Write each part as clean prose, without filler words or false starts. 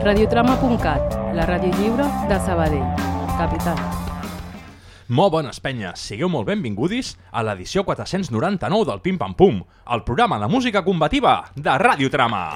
Radiotrama.cat, la ràdio lliure de Sabadell, capital. Molt bones, penyes. Sigueu molt benvingudis a l'edició 499 del Pim Pam Pum, el programa de música combativa de Radiotrama.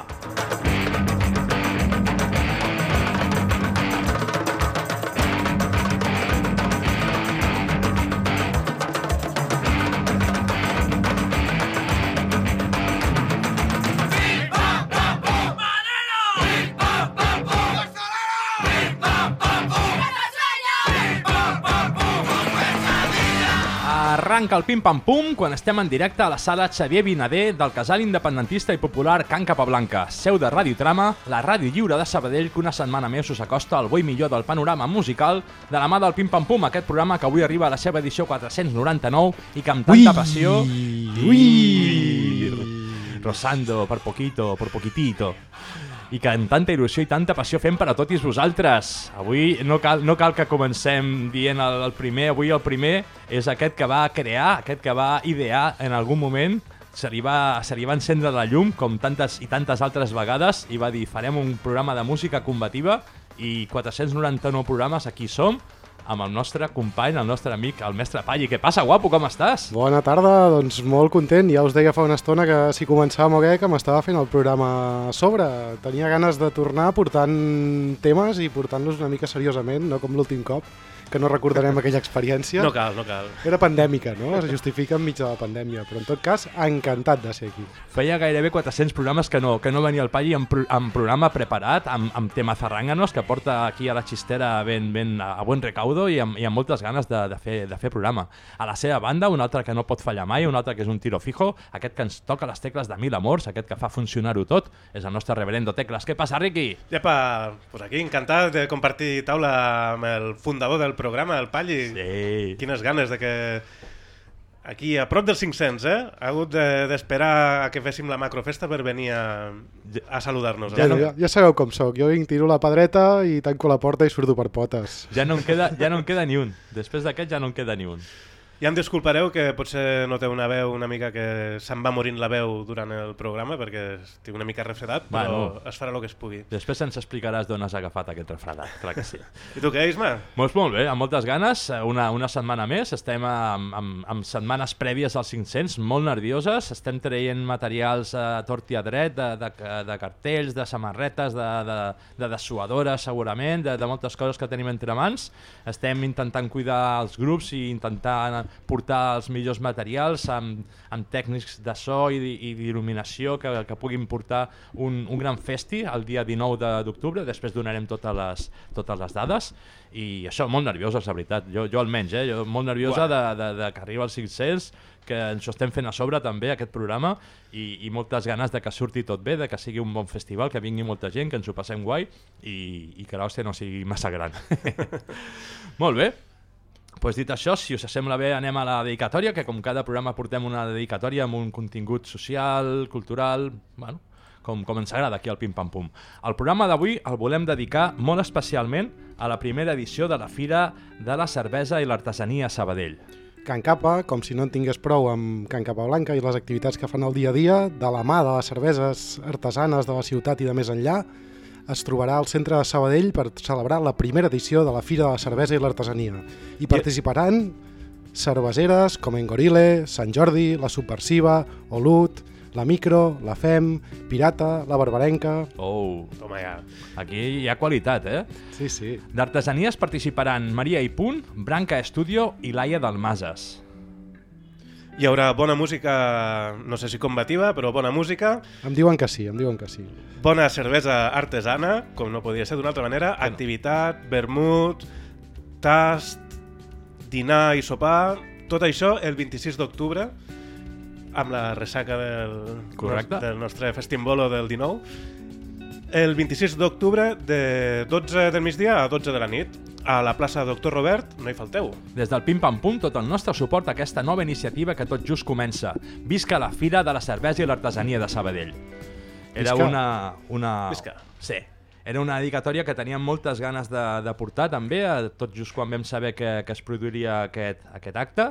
Arranca el Pim Pam Pum quan estem en directe a la sala Xavier Vinader del casal independentista i popular Can Capablanca, seu de Radiotrama, la ràdio lliure de Sabadell que una setmana més us acosta al bo i millor del panorama musical de la mà del Pim Pam Pum, aquest programa que avui arriba a la seva edició 499 i que amb tanta passió... Rozando, per poquito, por poquitito... i que amb tanta il·lusió i tanta passió fem per a tots vosaltres. Avui no cal que comencem dient el primer, avui el primer és aquest que va crear, aquest que va idear en algun moment, se li va encendre la llum com tantes i tantes altres vegades i va dir farem un programa de música combativa i 499 programes, aquí som, amb el nostre company, el nostre amic, el mestre Palli. Què passa, guapo, com estàs? Bona tarda, doncs molt content. Ja us deia fa una estona que si començàvem o què, que m'estava fent el programa a sobre. Tenia ganes de tornar portant temes i portant-los una mica seriosament, no com l'últim cop, que no recordarem aquella experiència. No cal. Era pandèmica, no? Es justifica enmig de la pandèmia, però en tot cas, encantat de ser aquí. Feia gairebé 400 programes que no venia el Palli amb programa preparat, amb tema zarránganos, que porta aquí a la xistera ben a buen recaudo i amb moltes ganes de fer programa. A la seva banda, un altre que no pot fallar mai, un altre que és un tiro fijo, aquest que ens toca les tecles de mil amors, aquest que fa funcionar-ho tot, és el nostre reverendo Tecles. Què passa, Riqui? Llepa, pues aquí encantat de compartir taula amb el fundador del programa, el Palli. Sí. Quines ganes de que... Aquí, a prop dels 500, ha hagut d'esperar a que féssim la macrofesta per venir a saludar-nos. Ja sabeu com sóc. Jo vinc, tiro la pedreta i tanco la porta i surto per potes. Ja no en queda ni un. Després d'aquest ja no en queda ni un. Ja em disculpareu que potser noteu una veu una mica que se'n va morint la veu durant el programa perquè estic una mica refredat, però es farà el que es pugui. Després ens explicaràs d'on has agafat aquest refredat, clar que sí. I tu què, Isma? Molt bé, amb moltes ganes, una setmana més, estem amb setmanes prèvies als 500, molt nervioses, estem traient materials a tort i a dret, de cartells, de samarretes, de dessuadores segurament, de moltes coses que tenim entre mans, estem intentant cuidar els grups i intentant portar els millors materials amb tècnics de so i d'il·luminació que puguin portar un gran festi el dia 19 d'octubre. Després donarem totes les dades i això, molt nerviosa, la veritat, jo almenys, jo molt nerviosa de que arriba als 500, que ens ho estem fent a sobre també aquest programa i moltes ganes de que surti tot bé, de que sigui un bon festival, que vingui molta gent, que ens ho passem guai i que l'hòstia no sigui massa gran. Molt bé. Pues dit això, si us sembla bé, anem a la dedicatòria, que com cada programa portem una dedicatòria amb un contingut social, cultural, bueno, com ens agrada aquí al Pim Pam Pum. El programa d'avui el volem dedicar molt especialment a la primera edició de la Fira de la Cervesa i l'Artesania a Sabadell. Can Capa, com si no en tingués prou amb Can Capablanca i les activitats que fan el dia a dia, de la mà de les cerveses artesanes de la ciutat i de més enllà, es trobarà al centre de Sabadell per celebrar la primera edició de la Fira de la Cervesa i l'Artesania. Hi participaran cerveseres com Engorile, Sant Jordi, la Subversiva, Olut, la Micro, la Fem, Pirata, la Barbarenca... Toma ja. Aquí hi ha qualitat, Sí. D'artesanies participaran Maria i Punt, Branca Estudio i Laia Dalmases. Hi haurà bona música, no sé si combativa, però bona música. Em diuen que sí. Bona cervesa artesana, com no podia ser d'una altra manera, activitat, vermut, tast, dinar i sopar, tot això el 26 d'octubre, amb la ressaca del nostre festimbolo del 19. El 26 d'octubre de 12 del migdia a 12 de la nit. A la plaça Doctor Robert, no hi falteu. Des del Pim Pam Pum, tot el nostre suport a aquesta nova iniciativa que tot just comença. Visca la Fira de la Cervesa i l'Artesania de Sabadell. Era Visca. Sí. Era una dedicatòria que teníem moltes ganes de portar també, tot just quan vam saber que es produiria aquest acte.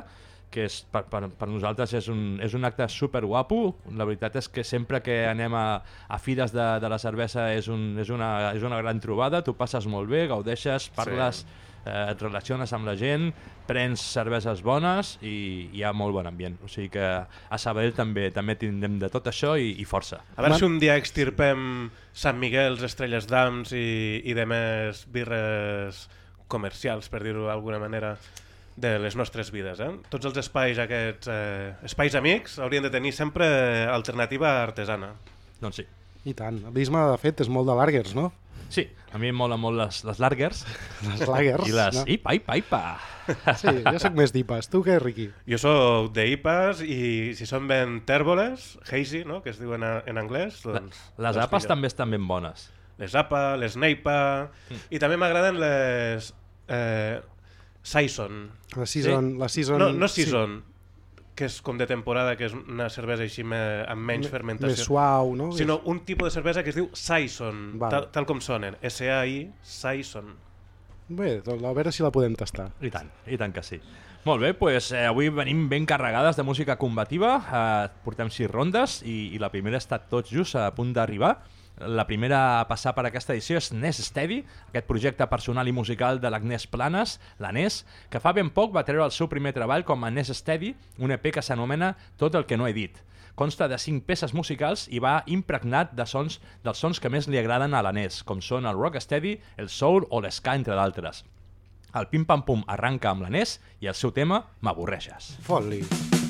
que és, per nosaltres és un acte super guapo. La veritat és que sempre que anem a fires de la cervesa és una gran trobada, tu passes molt bé, gaudeixes, parles, et relaciones amb la gent, prens cerveses bones i hi ha molt bon ambient. O sigui que a Sabadell també tindrem de tot això i força. A veure si un dia extirpem Sant Miguels, Estrelles d'Ams i demés birres comercials, per dir-ho d'alguna manera, de les nostres vides. Tots els espais aquests, espais amics, haurien de tenir sempre alternativa artesana. Doncs sí. I tant. L'Isma, de fet, és molt de lagers, no? Sí, a mi em molen molt les lagers. Les lagers. I les no? IPA. Sí, jo soc més d'IPAs. Tu què, Riqui? Jo soc d'IPAs i si són ben tèrboles, hazy, no? Que es diuen en anglès, doncs... Les APAs també estan ben bones. Les APA, les NEIPA... I també m'agraden les... Saison. La Season... Sí? La season No Season, que és com de temporada, que és una cervesa així amb menys fermentació. Més suau, no? Sinó un tipus de cervesa que es diu Saison, tal com sonen. S-A-I, Saison. Bé, a veure si la podem tastar. I tant que sí. Molt bé, doncs avui venim ben carregades de música combativa. Portem 6 rondes i la primera està tot just a punt d'arribar. La primera a passar per aquesta edició és Nes Steady, aquest projecte personal i musical de l'Agnès Planes, la Nes, que fa ben poc va treure el seu primer treball com a Nes Steady, un EP que s'anomena Tot el que no he dit. Consta de 5 peces musicals i va impregnat dels sons que més li agraden a la Nes, com són el rocksteady, el soul o l'ska, entre d'altres. El Pim Pam Pum arranca amb la Nes i el seu tema M'avorreixes. Fot-li.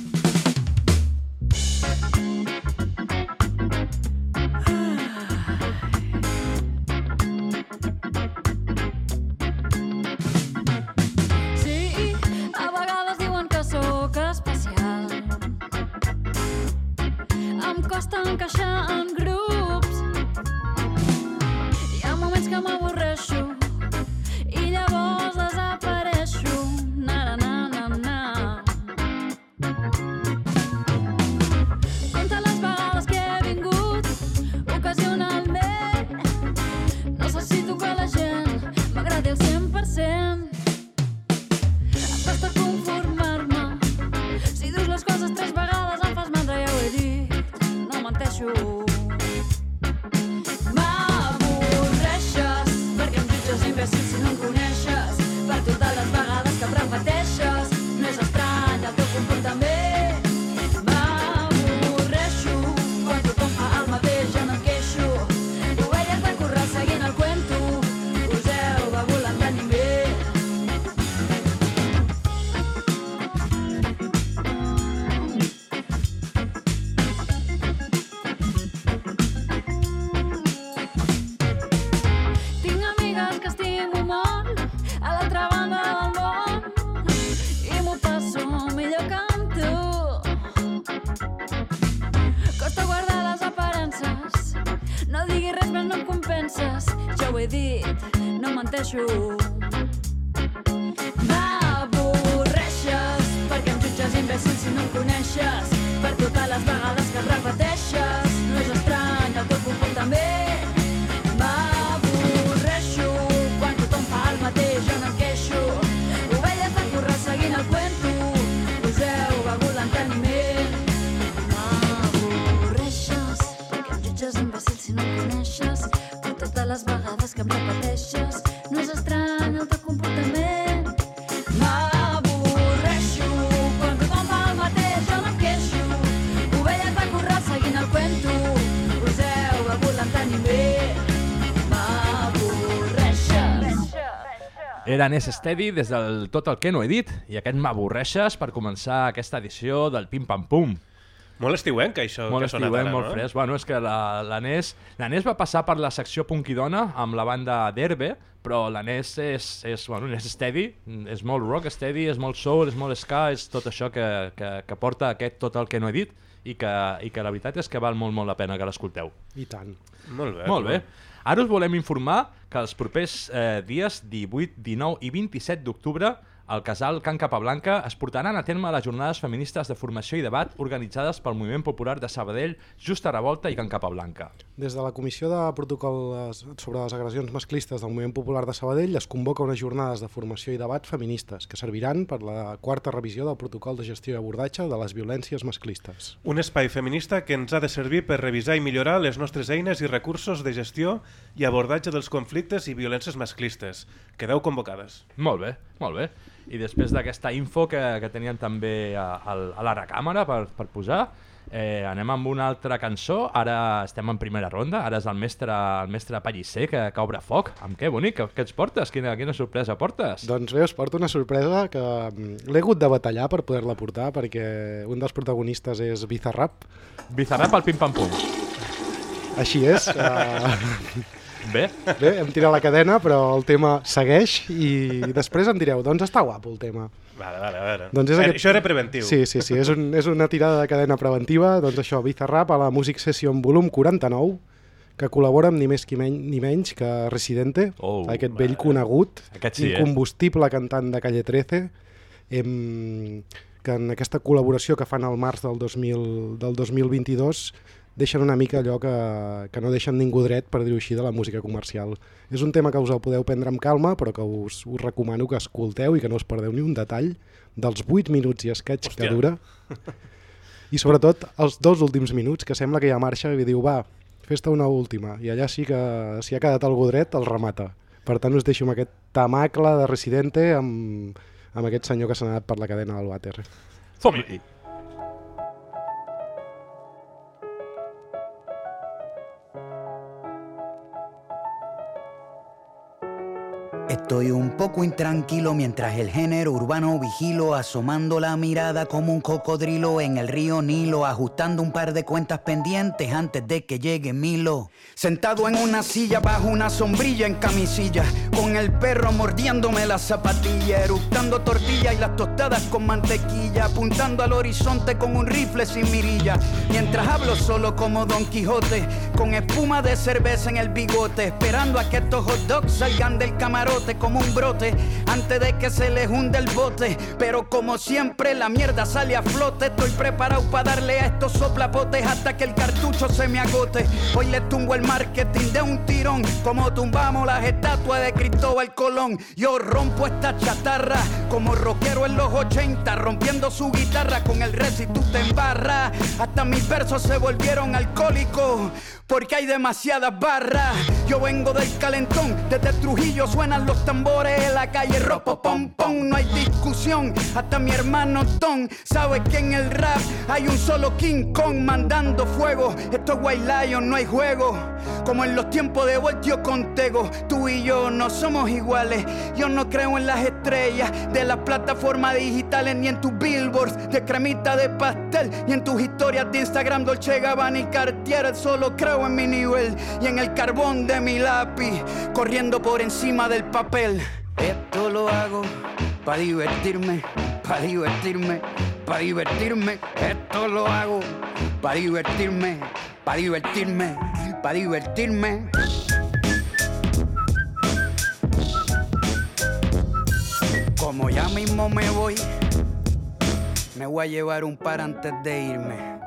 Costa encaixar en grups. Hi ha moments que m'avorreixo i llavors desapareixo. Na, na, na, na, na. Compte les vegades que he vingut ocasionalment. Necessito que la gent m'agradi al 100%. Em costa conformar-me. Si dius les coses 3 vegades em fas mandra, ja ho he dit. M'avorreixes perquè em jutges imbècil si no em coneixes. Per totes les vegades que em repeteixes no és estrany el teu comportament. M'avorreixo quan tothom fa el mateix, jo no em queixo. Ovelles de corral seguint el cuento, us heu begut l'enteniment. Ja ho he dit, no menteixo. M'avorreixes perquè em jutges imbècil si no em coneixes. Per totes les vegades que em repeteixes no és estrany el teu comportament. M'avorreixo quan tothom fa el mateix, jo no em queixo. Ovelles de corral seguint el cuento, us heu begut l'enteniment. M'avorreixes perquè em jutges imbècil si no em coneixes. Totes les vegades que em repeteixes no és estrany el teu comportament. M'avorreixo quan tothom fa el mateix, jo no em queixo. Ovelles de corral seguint el cuento, us heu begut l'enteniment. M'avorreixes. Era Nes Steady des del Tot el que no he dit i aquest M'avorreixes per començar aquesta edició del Pim Pam Pum. Molt estiuenc, això molt que ha sonat ara, molt no? fresc. Bueno, és que la Nes va passar per la secció Punk i Dona amb la banda Derbe, però la Nes és steady, és molt rocksteady, és molt soul, és molt ska, és tot això que porta aquest Tot el que no he dit i que la veritat és que val molt la pena que l'escolteu. I tant. Molt bé. Molt bé. Ara us volem informar que els propers dies 18, 19 i 27 d'octubre al casal Can Capablanca es portaran a terme les jornades feministes de formació i debat organitzades pel Moviment Popular de Sabadell, Justa Revolta i Can Capablanca. Des de la Comissió de Protocol sobre les Agressions Masclistes del Moviment Popular de Sabadell es convoca unes jornades de formació i debat feministes que serviran per la 4ª revisió del Protocol de Gestió i Abordatge de les Violències Masclistes. Un espai feminista que ens ha de servir per revisar i millorar les nostres eines i recursos de gestió i abordatge dels conflictes i violències masclistes. Quedeu convocades. Molt bé, molt bé. I després d'aquesta info que tenien també a la recàmera per posar, anem amb una altra cançó. Ara estem en primera ronda, ara és el mestre Pellicer que obre foc. Amb què, bonic? Què ens portes? Quina sorpresa portes? Doncs bé, us porto una sorpresa que l'he hagut de batallar per poder-la portar perquè un dels protagonistes és Bizarrap. Bizarrap al pim-pam-pum. Així és. Bé, hem tirat la cadena, però el tema segueix i després em direu, doncs està guapo el tema. Vale, a veure. Doncs Això era preventiu. Sí, és una tirada de cadena preventiva. Doncs això, Bizarrap a la Music Session volum 49, que col·labora amb ni més ni menys que Residente, aquest vell conegut, incombustible cantant de Calle 13, que en aquesta col·laboració que fan al març del 2022 deixen una mica allò que no deixen ningú dret, per dir-ho així, de la música comercial. És un tema que us el podeu prendre amb calma, però que us recomano que escolteu i que no us perdeu ni un detall dels 8 minuts i escaig que dura. I sobretot els 2 últims minuts, que sembla que ja marxa i diu, va, fes-te una última. I allà sí que si ha quedat algú dret, el remata. Per tant, us deixo amb aquest tamacle de Residente amb aquest senyor que s'ha anat per la cadena del vàter. Som-hi! Estoy un poco intranquilo mientras el género urbano vigilo, asomando la mirada como un cocodrilo en el río Nilo, ajustando un par de cuentas pendientes antes de que llegue Milo. Sentado en una silla bajo una sombrilla en camisilla, con el perro mordiéndome la zapatilla, eructando tortilla y las tostadas con mantequilla, apuntando al horizonte con un rifle sin mirilla, mientras hablo solo como Don Quijote, con espuma de cerveza en el bigote, esperando a que estos hot dogs salgan del camarote como un brote, antes de que se les hunde el bote. Pero como siempre la mierda sale a flote, estoy preparado para darle a estos soplapotes hasta que el cartucho se me agote. Hoy les tumbo el marketing de un tirón, como tumbamos las estatuas de Cristóbal Colón. Yo rompo esta chatarra como rockero en los 80, rompiendo su guitarra con el res y tú te embarras. Hasta mis versos se volvieron alcohólicos porque hay demasiadas barras. Yo vengo del calentón, desde Trujillo suenan los tambores en la calle, ropo pom pom, no hay discusión. Hasta mi hermano Don sabe que en el rap hay un solo King Kong mandando fuego. Esto es White Lion, no hay juego. Como en los tiempos de Voltio con Tego, tú y yo no somos iguales. Yo no creo en las estrellas de las plataformas digitales, ni en tus billboards de cremita de pastel, ni en tus historias de Instagram Dolce Gabbana y Cartier. Solo creo en mi nivel y en el carbón de mi lápiz, corriendo por encima del papel. Esto lo hago pa' divertirme, pa' divertirme, pa' divertirme. Esto lo hago pa' divertirme, pa' divertirme, pa' divertirme. Como ya mismo me voy a llevar un par antes de irme.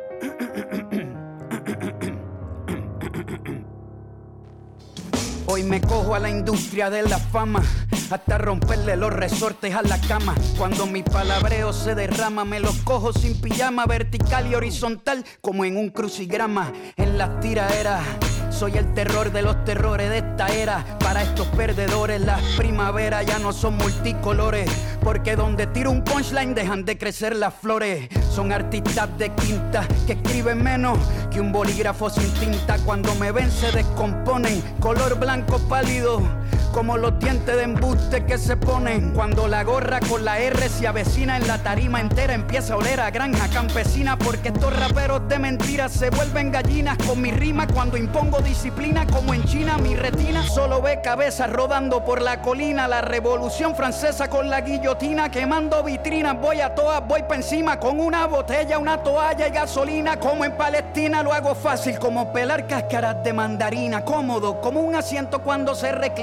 Hoy me cojo a la industria de la fama, hasta romperle los resortes a la cama. Cuando mi palabreo se derrama, me los cojo sin pijama, vertical y horizontal, como en un crucigrama. En las tiraderas soy el terror de los terrores de esta era. Para estos perdedores las primaveras ya no son multicolores, porque donde tiro un punchline dejan de crecer las flores. Son artistas de quinta que escriben menos que un bolígrafo sin tinta. Cuando me ven se descomponen, color blanco pálido, como los dientes de embuste que se ponen. Cuando la gorra con la R se avecina en la tarima entera, empieza a oler a granja campesina, porque estos raperos de mentiras se vuelven gallinas con mi rima. Cuando impongo disciplina como en China, mi retina solo ve cabezas rodando por la colina. La revolución francesa con la guillotina quemando vitrinas. Voy a todas, voy pa' encima con una botella, una toalla y gasolina. Como en Palestina lo hago fácil como pelar cáscaras de mandarina. Cómodo como un asiento cuando se reclina. Soy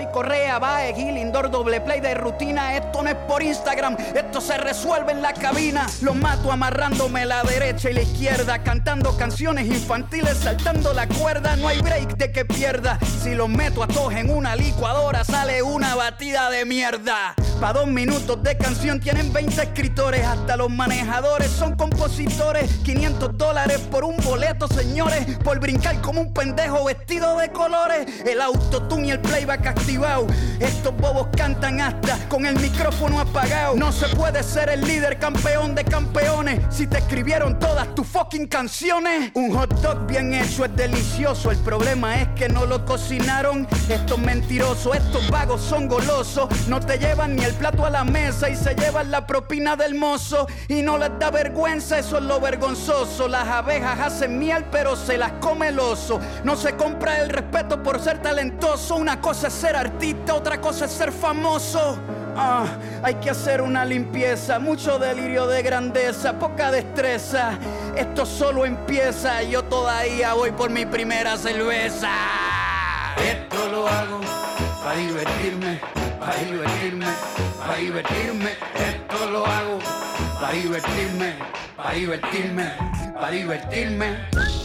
Joel Correa, Bae, Gil, Indoor, doble play de rutina. Esto no es por Instagram, esto se resuelve en la cabina. Los mato amarrándome la derecha y la izquierda, cantando canciones infantiles, saltando la cuerda. No hay break de que pierda. Si los meto a todos en una licuadora, sale una batida de mierda. Pa' 2 minutos de canción tienen 20 escritores. Hasta los manejadores son compositores. $500 por un boleto, señores, por brincar como un pendejo vestido de colores. El autotune y el playback activado. Estos bobos cantan hasta con el micrófono apagado. No se puede ser el líder campeón de campeones si te escribieron todas tus fucking canciones. Un hot dog bien hecho es delicioso. El problema es que no lo cocinaron. Estos mentirosos, estos vagos son golosos. No te llevan ni el plato a la mesa y se llevan la propina del mozo. Y no les da vergüenza, eso es lo vergonzoso. Las abejas hacen miel pero se las come el oso. No se compra el respeto por ser talentoso. Una cosa es ser artista, otra cosa es ser famoso. Hay que hacer una limpieza, mucho delirio de grandeza, poca destreza. Esto solo empieza, yo todavía voy por mi primera cerveza. Esto lo hago para divertirme, para divertirme, para divertirme. Esto lo hago para divertirme, para divertirme, para divertirme.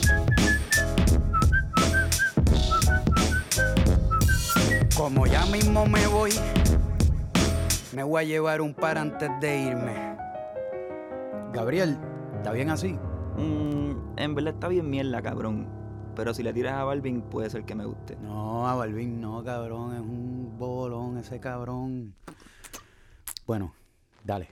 Como ya mismo me voy a llevar un par antes de irme. Gabriel, ¿está bien así? En verdad está bien mierda, cabrón. Pero si le tiras a Balvin, puede ser que me guste. No, a Balvin no, cabrón. Es un bolón ese cabrón. Bueno, dale.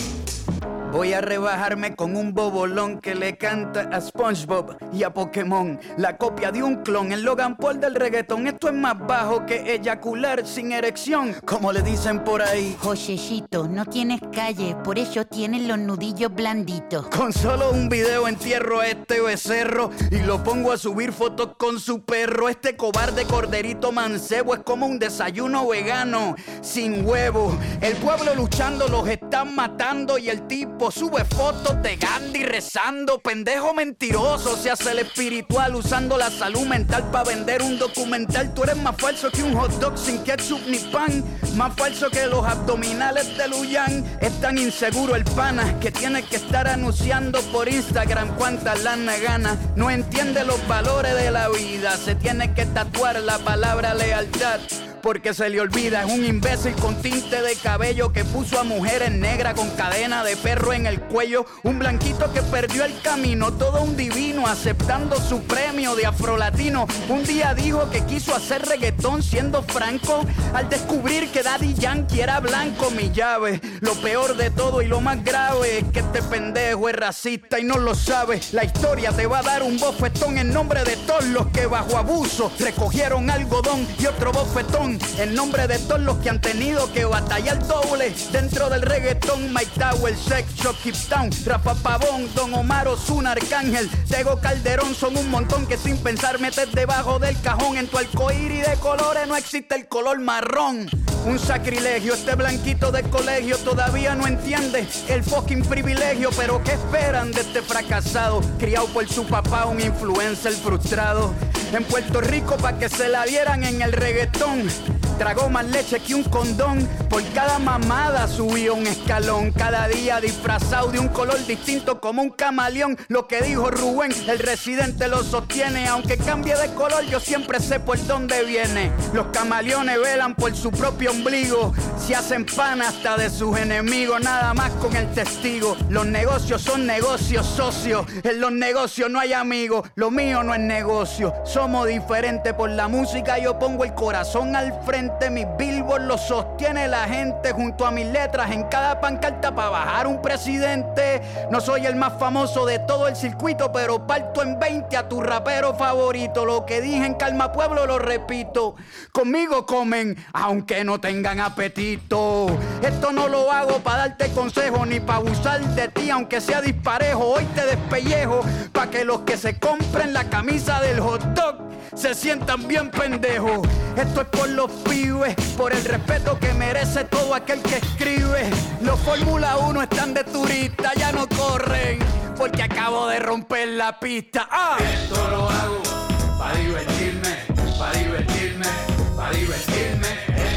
Voy a rebajarme con un bobolón que le canta a SpongeBob y a Pokémon. La copia de un clon, el Logan Paul del reggaetón. Esto es más bajo que eyacular sin erección, como le dicen por ahí. Josecito, no tienes calle, por eso tienes los nudillos blanditos. Con solo un video entierro a este becerro y lo pongo a subir fotos con su perro. Este cobarde corderito mancebo es como un desayuno vegano sin huevo. El pueblo luchando los están matando y el tipo sube fotos de Gandhi rezando. Pendejo mentiroso, se hace el espiritual usando la salud mental para vender un documental. Tú eres más falso que un hot dog sin ketchup ni pan, más falso que los abdominales de Luyan. Es tan inseguro el pana que tiene que estar anunciando por Instagram cuánta lana gana. No entiende los valores de la vida, se tiene que tatuar la palabra lealtad porque se le olvida. Es un imbécil con tinte de cabello que puso a mujeres negras con cadena de perro en el cuello. Un blanquito que perdió el camino, todo un divino aceptando su premio de afrolatino. Un día dijo que quiso hacer reggaetón siendo franco al descubrir que Daddy Yankee era blanco. Mi llave, lo peor de todo y lo más grave es que este pendejo es racista y no lo sabe. La historia te va a dar un bofetón en nombre de todos los que bajo abuso recogieron algodón y otro bofetón en nombre de todos los que han tenido que batallar doble dentro del reggaetón. Mike Tower, Sex Shop, Keep Town, Rafa Pavón, Don Omar, Ozuna, Arcángel, Tego Calderón. Son un montón que sin pensar metes debajo del cajón. En tu arcoíris de colores no existe el color marrón. Un sacrilegio, este blanquito de colegio todavía no entiende el fucking privilegio. Pero ¿qué esperan de este fracasado? Criado por su papá, un influencer frustrado en Puerto Rico pa' que se la dieran en el reggaetón. Tragó más leche que un condón. Por cada mamada subió un escalón. Cada día disfrazado de un color distinto como un camaleón. Lo que dijo Rubén, el residente lo sostiene. Aunque cambie de color, yo siempre sé por dónde viene. Los camaleones velan por su propio ombligo. Se hacen pan hasta de sus enemigos. Nada más con el testigo. Los negocios son negocios, socios. En los negocios no hay amigos. Lo mío no es negocio. Somos diferentes por la música. Yo pongo el corazón al frente. Mis billboards lo sostiene la gente junto a mis letras en cada pancarta para bajar un presidente. No soy el más famoso de todo el circuito, pero parto en 20 a tu rapero favorito. Lo que dije en Calma Pueblo lo repito. Conmigo comen aunque no tengan apetito. Esto no lo hago para darte consejo ni para abusar de ti aunque sea disparejo. Hoy te despellejo para que los que se compren la camisa del hot dog se sientan bien pendejos. Esto es por los pibes, por el respeto que merece todo aquel que escribe. Los Fórmula 1 están de turista, ya no corren porque acabo de romper la pista. Esto lo hago para divertirme, para divertirme, para divertirme.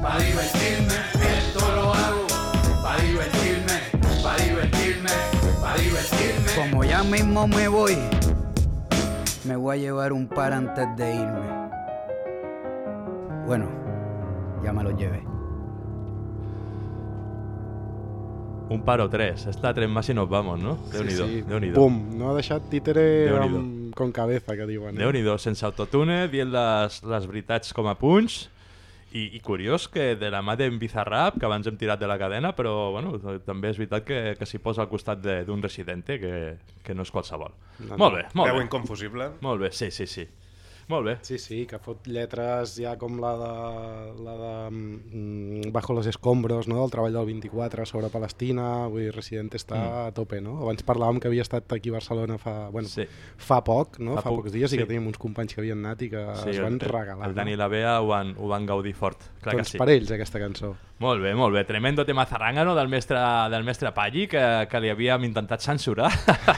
pa' divertirme, esto lo hago pa' divertirme, pa' divertirme, pa' divertirme. Como ya mismo me voy a llevar un par antes de irme. Bueno, ya me lo llevé. Un par o tres. Esta tres más y nos vamos, no? Déu-n'hi-do, Sí. Déu-n'hi-do. Pum, no ha deixat títere Déu-n'hi-do. con cabeza, que diuen. Déu-n'hi-do, sense autotune, dient les veritats com a punys. I curiós que de la mà d'en Bizarrap, que abans hem tirat de la cadena, però bueno, també és veritat que s'hi posa al costat d'un Residente, que no és qualsevol. No, Molt bé, molt Veu bé. inconfusible. Molt bé, sí. Molt bé. Sí, que fot lletres ja com la de Bajo los escombros, no? Del treball del 24 sobre Palestina, vull dir, Residente està a tope, no? Abans parlàvem que havia estat aquí a Barcelona fa poc, no? Fa pocs dies, i que teníem uns companys que havien anat i que es van regalar. El Dani i la Bea ho van gaudir fort. Clar Doncs que sí. per ells, aquesta cançó. Molt bé, molt bé. Tremendo tema zarrangano del mestre Palli, que li havíem intentat censurar.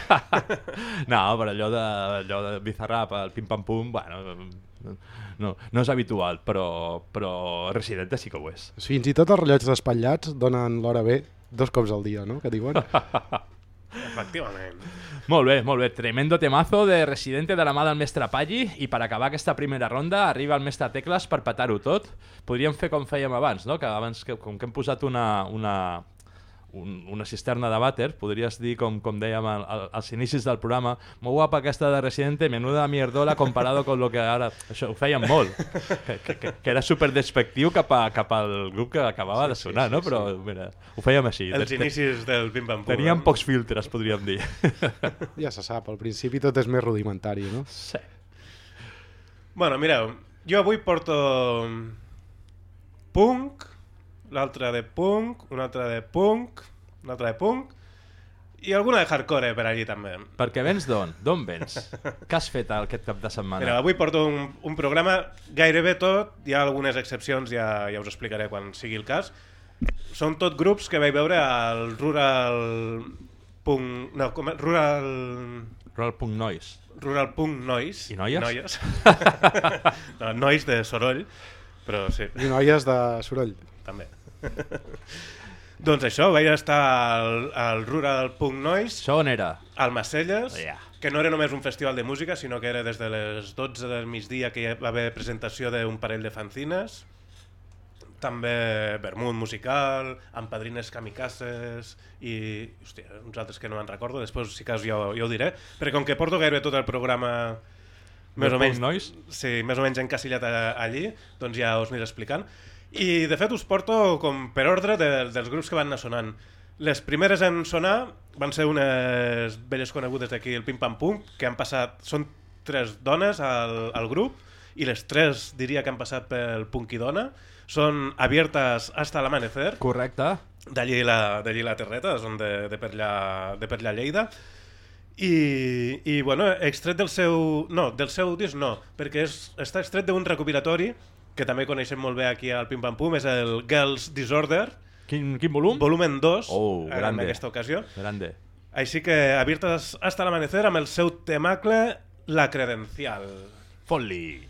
No, però allò de Bizarrap, el pim-pam-pum, bueno, no és habitual, però Residente sí que ho és. Fins i tot els rellotges espatllats donen l'hora bé 2 cops al dia, no? Que diuen. Efectivament. Molt bé. Tremendo temazo de Residente de la mà del mestre Palli, i per acabar aquesta primera ronda arriba el mestre Tecles per petar-ho tot. Podríem fer com fèiem abans, no? Que abans, com que hem posat una cisterna de vàter, podries dir, com dèiem als inicis del programa, molt guapa aquesta de Residente, menuda mierdola comparado con lo que ara... Això ho fèiem molt, que era super despectiu cap al grup que acabava de sonar, no? Però mira, ho fèiem així. Els inicis del pim-pam-pum. Teníem pocs filtres, podríem dir. Ja se sap, al principi tot és més rudimentari, no? Sí. Bueno, mireu, jo avui porto punk, l'altre de punk, un altre de punk, un altre de punk i alguna de hardcore per allí també. Perquè vens d'on? D'on vens? Què has fet aquest cap de setmana? Mira, avui porto un programa gairebé tot, hi ha algunes excepcions, ja us explicaré quan sigui el cas. Són tot grups que vaig veure al Rural Punk... No, Rural Punk Noise. Rural Punk Noise. I noies? No, nois de soroll, però sí. I noies de soroll. També. Doncs això, vaig estar al Rural Punk Noise. Això on era? Al Macelles, Yeah. que no era només un festival de música, sinó que era des de les 12 del migdia que hi va haver presentació d'un parell de fanzines. També vermut musical, amb padrines kamikazes i, hòstia, uns altres que no me'n recordo, després si cas jo ho diré, perquè com que porto gairebé tot el programa més o menys, sí, més o menys encasillat allí, doncs ja us aniré explicant. I de fet us porto com per ordre dels grups que van anar sonant. Les primeres en sonar van ser unes velles conegudes d'aquí, el Pim Pam Pum, que han passat, són 3 dones al grup, i les 3 diria que han passat pel Punk i Dona. Són Abiertas hasta l'amanecer. Correcte. D'allí la terreta, són de per allà Lleida. I bueno, extret del seu... No, del seu disc no, perquè està extret d'un recopilatori que també coneixem molt bé aquí al Pim Pam Pum, és el Girls Disorder. Quin volum? Volumen 2, grande. en aquesta ocasió. Grande. Així que Abiertas hasta l'amanecer amb el seu temacle La Credencial. Fot-li!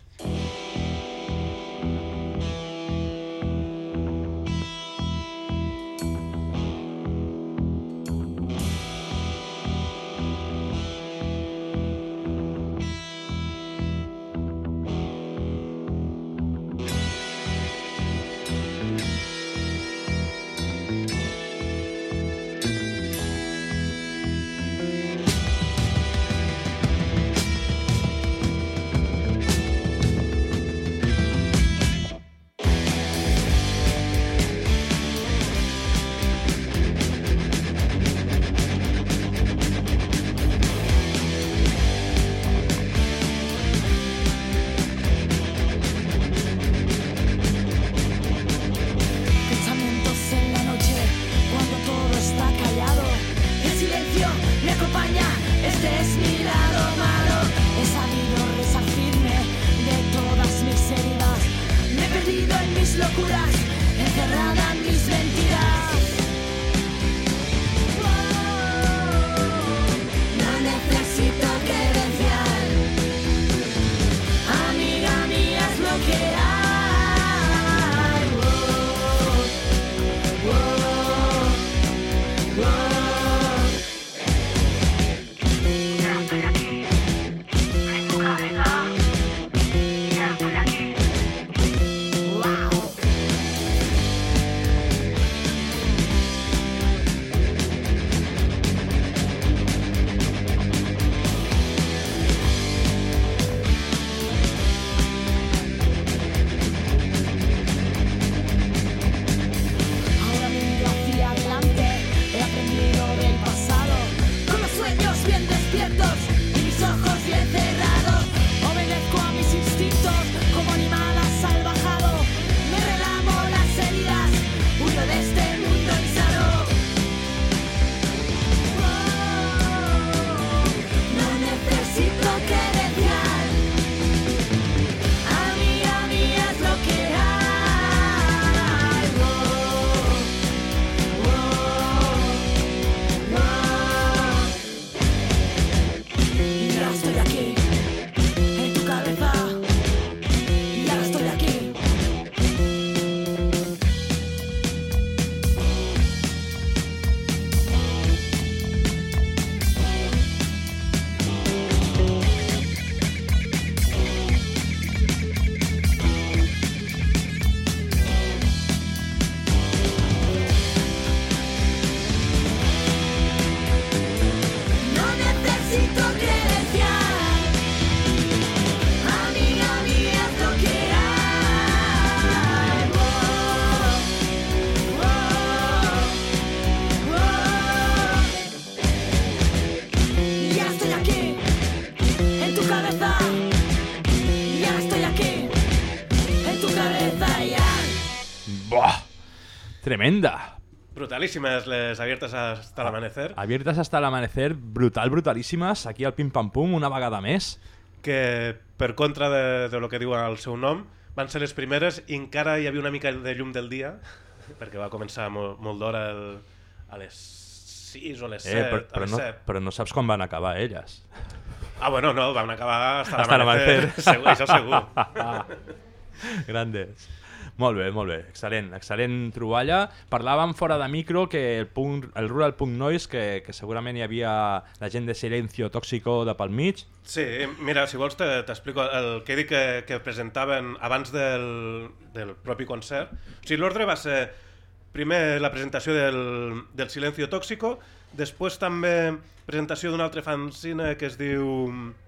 tremenda. Brutalísimes les abiertes hasta l'amanecer. Abiertes hasta l'amanecer, brutalíssimes, aquí al Pim Pam Pum, una vegada més. Que, per contra de lo que diu el seu nom, van ser les primeres i encara hi havia una mica de llum del dia, perquè va començar molt d'hora a les 6 o les 7. Però no saps com van acabar elles. Bueno, no, van acabar hasta l'amanecer. Això segur. Grandes. Molt bé, excel·lent troballa. Parlàvem fora de micro que el Rural Punk Noise, que segurament hi havia la gent de Silencio Tóxico de pel mig. Sí, mira, si vols t'explico el que he dit que presentaven abans del propi concert. O sigui, l'ordre va ser primer la presentació del Silencio Tóxico, després també presentació d'un altre fanzine que es diu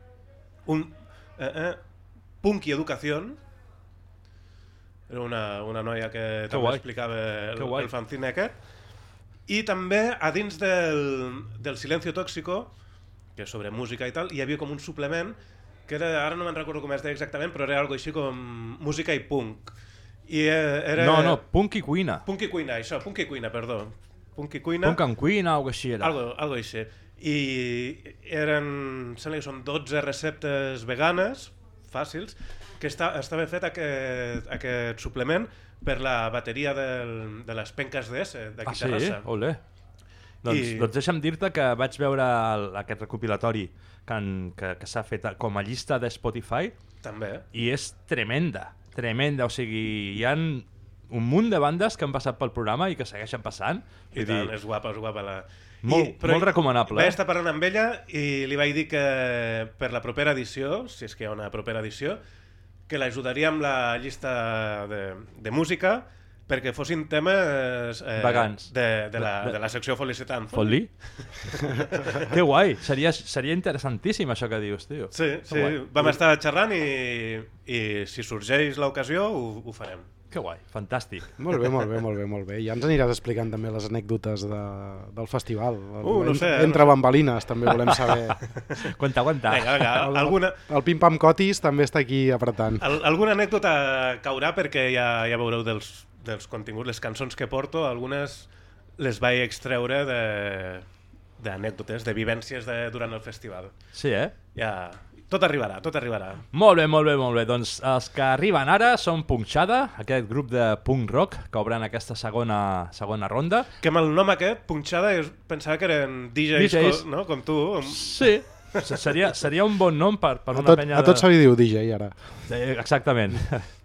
Punk i Educación. Era una noia que també explicava el fanzine aquest. I també a dins del Silencio Tóxico, que és sobre música i tal, hi havia com un suplement que era, ara no me'n recordo com es deia exactament, però era algo així com música i punk. I era... No, punk i cuina. Punk i cuina, això, punk i cuina, perdó. Punk i cuina. Punk en cuina, algo així era. Algo així. I eren, sembla que són 12 receptes veganes, fàcils, que estava fet aquest suplement per la bateria de les penques DS d'aquí Terrassa. Sí? Olé. Doncs deixa'm dir-te que vaig veure aquest recopilatori que s'ha fet com a llista de Spotify. També. I és tremenda. O sigui, hi ha un munt de bandes que han passat pel programa i que segueixen passant. I tant, és guapa. Molt recomanable. Vaig estar parlant amb ella i li vaig dir que per la propera edició, si és que hi ha una propera edició, que l'ajudaria amb la llista de música perquè fossin temes vegans de la secció Felicitant. Fot-li? Que guai, seria interessantíssim això que dius, tio. Sí, vam estar xerrant i si sorgeix l'ocasió ho farem. Que guai, fantàstic. Molt bé. Ja ens aniràs explicant també les anècdotes del festival. No sé. Entre bambalines també volem saber. Cuenta. Vinga, el Pim Pam Cotis també està aquí apretant. Alguna anècdota caurà perquè ja veureu dels continguts, les cançons que porto, algunes les vaig extreure d'anècdotes, de vivències durant el festival. Sí, Ja... Tot arribarà. Molt bé. Doncs els que arriben ara són Punxada, aquest grup de punk rock que obren aquesta segona ronda. Que amb el nom aquest, Punxada, pensava que eren DJs. No? Com tu. Sí, seria un bon nom per una penya... A tot se li diu DJ, ara. Exactament.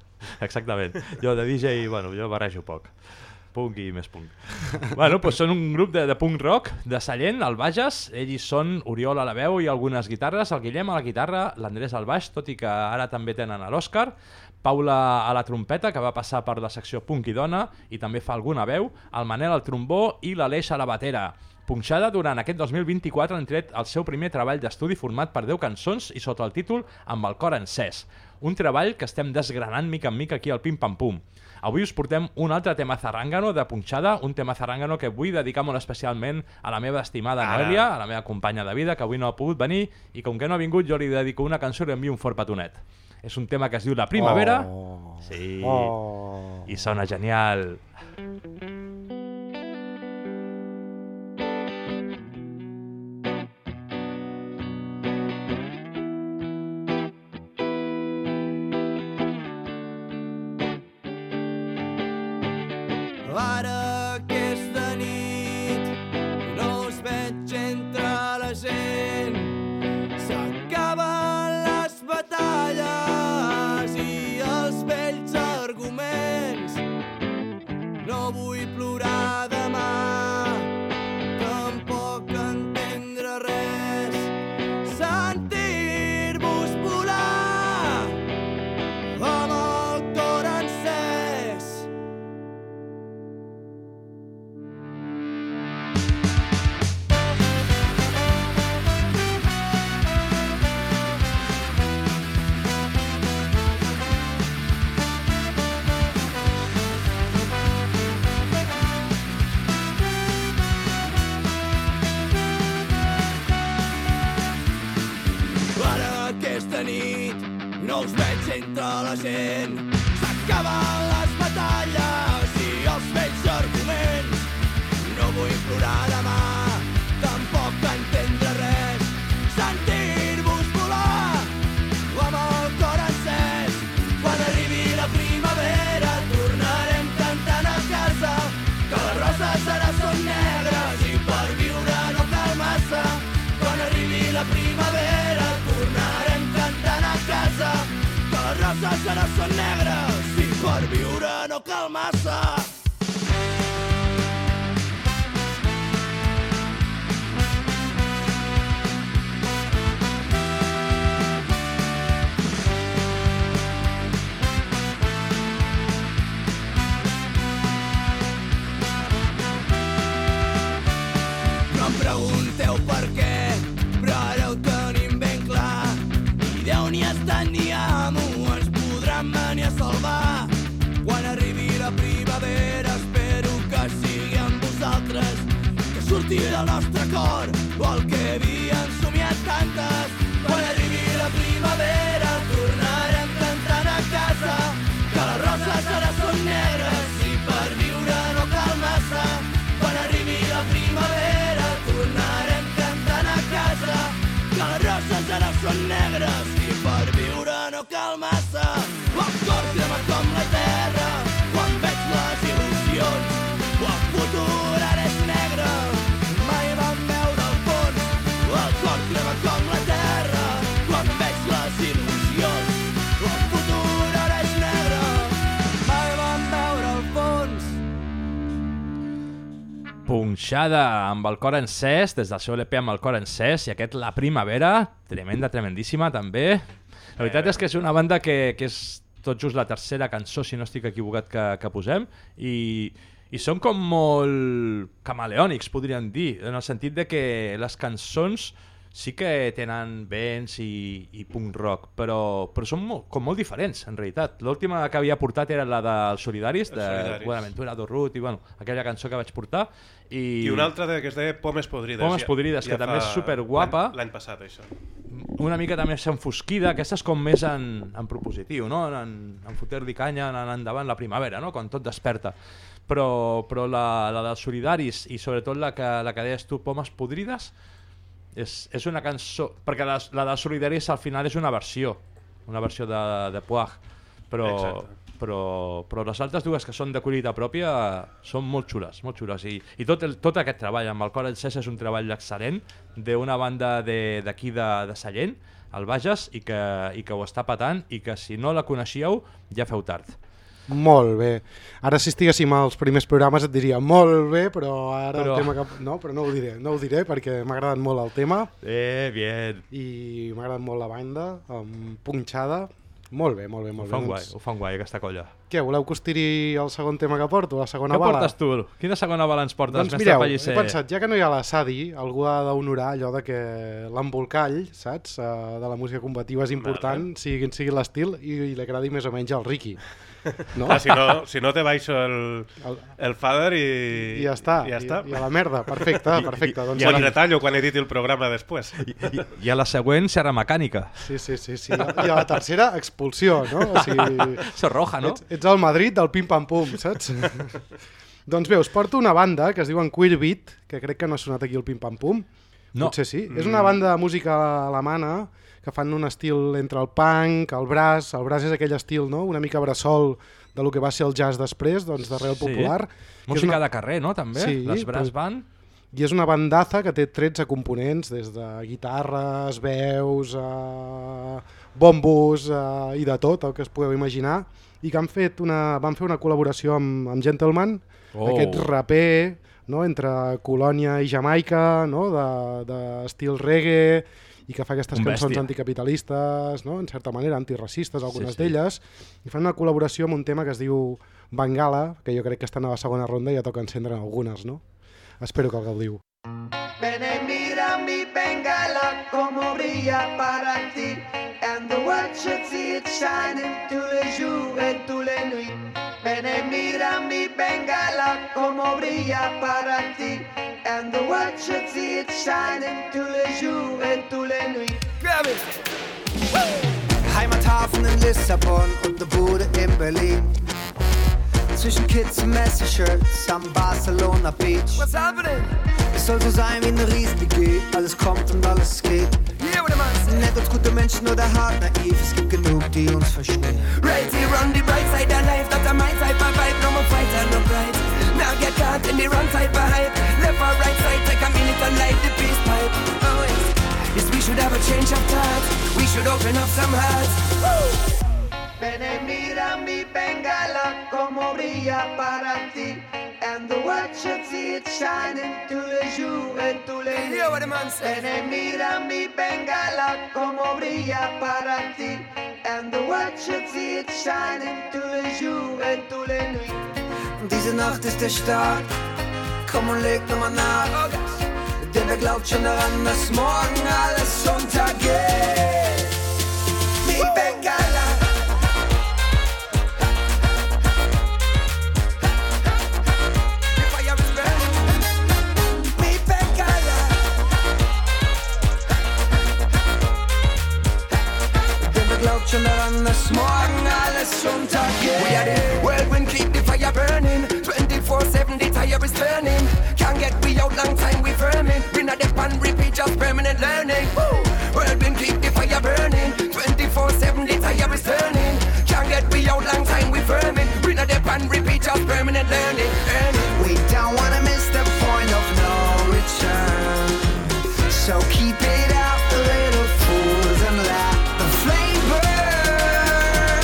Jo de DJ, jo barrejo poc. Punk i més punk. Doncs són un grup de punk rock de Sallent, al Bages. Ells són Oriol a la veu i algunes guitarres, el Guillem a la guitarra, l'Andrés al baix, tot i que ara també tenen l'Òscar, Paula a la trompeta, que va passar per la secció punk i dona i també fa alguna veu, el Manel al trombó i l'Aleix a la batera. Punxada durant aquest 2024 han tret el seu primer treball d'estudi format per 10 cançons i sota el títol Amb el cor encès. Un treball que estem desgranant mica en mica aquí al Pim Pam Pum. Avui us portem un altre tema zarrangano de Punxada, un tema zarrangano que vull dedicar molt especialment a la meva estimada Noelia, a la meva companya de vida, que avui no ha pogut venir, i com que no ha vingut jo li dedico una cançó i li envio un fort petonet. És un tema que es diu La Primavera. Sí. I sona genial. Ara aquesta nit no us veig entre la gent. S'acaben les batalles i els vells arguments. No vull plorar demà, tampoc entendre res. Sentir-vos volar amb el cor encès. Aquesta nit no us veig entre la gent. S'acaben les batalles i els vells arguments. serà demà, tampoc entendre res, sentir-vos volar amb el cor encès. Quan arribi la primavera tornarem cantant a casa, que les roses ara són negres i per viure no cal massa. Quan arribi la primavera tornarem cantant a casa, que les roses ara són negres i per viure no cal massa. No em pregunteu per què, però ara ho tenim ben clar. Ni Déu ni estat ni amo ens podran venir a salvar. Quan arribi la primavera espero que sigui amb vosaltres, que surti del nostre cor o el que havien somiat tantes. Quan arribi la primavera tornarem cantant a casa, que les roses ara són negres i per viure no cal massa. Quan arribi la primavera tornarem cantant a casa, que les roses ara són negres i per viure no cal massa. El cor crema com la terra quan veig les il·lusions, el futur ara és negre, mai vam veure el fons. El cor crema com la terra quan veig les il·lusions, el futur ara és negre, mai vam veure el fons. Punxada amb el cor encès, des del seu LP amb el cor encès, i aquest La Primavera, tremendíssima també. La veritat és que és una banda que és tot just la tercera cançó, si no estic equivocat, que posem, i són com molt camaleònics, podríem dir, en el sentit de que les cançons sí que tenen vents i punk rock, però són com molt diferents, en realitat. L'última que havia portat era la dels Solidaris, de Buenaventura Dorrut, i bueno, aquella cançó que vaig portar. I una altra que es deia Pomes Podrides. Pomes Podrides, que també és superguapa. L'any passat, això. Una mica també s'enfosquida, aquesta és com més en propositiu, no? En fotre-li canya, en endavant la primavera, no? Quan tot desperta. Però la dels Solidaris i sobretot la que deies tu, Pomes Podrides, és una cançó, perquè la dels Solidaris al final és una versió de Puig, però les altres dues que són de collita pròpia són molt xules, i tot aquest treball amb el cor encès és un treball excel·lent d'una banda d'aquí de Sallent, al Bages, i que ho està patant, i que si no la coneixíeu ja feu tard. Molt bé. Ara si estiguéssim als primers programes et diria molt bé, però ara el tema que... No, però no ho diré perquè m'ha agradat molt el tema. Bien. I m'ha agradat molt la banda, punxada. Molt bé. Ho fan guai aquesta colla. Què, voleu que us tiri el segon tema que porto, la segona bala? Què portes tu? Quina segona bala ens portes, doncs mireu, he pensat, ja que no hi ha la Sadi, algú ha d'honorar allò de que l'embolcall, saps, de la música combativa és important, sigui l'estil, i li agradi més o menys al Ricky. No? Si no te baixo el fader i ja està. I a la merda, perfecte. I a retallo quan editi el programa després. I a la següent serra mecànica. Sí. I a la tercera expulsió, no? O sigui, això roja, no? Ets el Madrid del pim-pam-pum, saps? Doncs bé, us porto una banda que es diuen Queer Beat, que crec que no ha sonat aquí el pim-pam-pum. No. Potser sí. És una banda de música alemana que fan un estil entre el punk, el brass és aquell estil, no? Una mica brassol de lo que va ser el jazz després, doncs d'arrel popular. Música de carrer, no? També, les brass band. I és una bandaza que té 13 components, des de guitarres, veus, bombos i de tot, el que es podeu imaginar, i que van fer una col·laboració amb Gentleman, aquest raper, no? Entre Colònia i Jamaica, no? D'estil reggae, i que fa aquestes cançons anticapitalistes, no? En certa manera antiracistes, algunes d'elles, i fan una col·laboració amb un tema que es diu Bengala, que jo crec que estan a la segona ronda i ja toca encendre algunes, no? Espero que el gaudiu. Ven y mira mi bengala como brilla para ti, and the world should see it shining tous les jours et tous les nuits. Ven y mira mi bengala como brilla para ti, and the world should see it shining tous les jours et tous les nuits. Grab it! Heimathafen in Lissabon und der Bude in Berlin. zwischen Kids und Messi-Shirts am Barcelona Beach. What's happening? Es soll so sein wie eine Riesen-WG, alles kommt und alles geht. Yeah, what am I saying? Nett als gute Menschen oder hart naiv, es gibt genug, die uns verstehen. Right here on the bright side of life, that's a my type of vibe, no more fight and no pride. Now get caught in the wrong type of hype. Left or right side, take a minute and light the peace pipe. Oh yes, we should have a change of thought. We should open up some hearts. Woo! Ven y mira mi bengala como brilla para ti. And the world should see it shining to the you and to the you. Hear what the man says. Ven y mira mi bengala como brilla para ti. And the world should see it shining to the you and to the nuit. Diese Nacht ist der Start. Komm und leg nochmal nach. Denn wer glaubt schon daran, dass morgen alles untergeht? Mi bengala. Glaubt schon daran, dass morgen alles untergeht. We are the world when keep the fire burning. 24/7 the tire is turning. Can't get we out long time we firming. We not dip and repeat just permanent learning. Woo! World when keep the fire burning. 24/7 the tire is turning. Can't get we out long time we firming. We not dip and repeat just permanent learning. We don't wanna miss the point of no return. So keep it up, the little fools, and let the flame burn.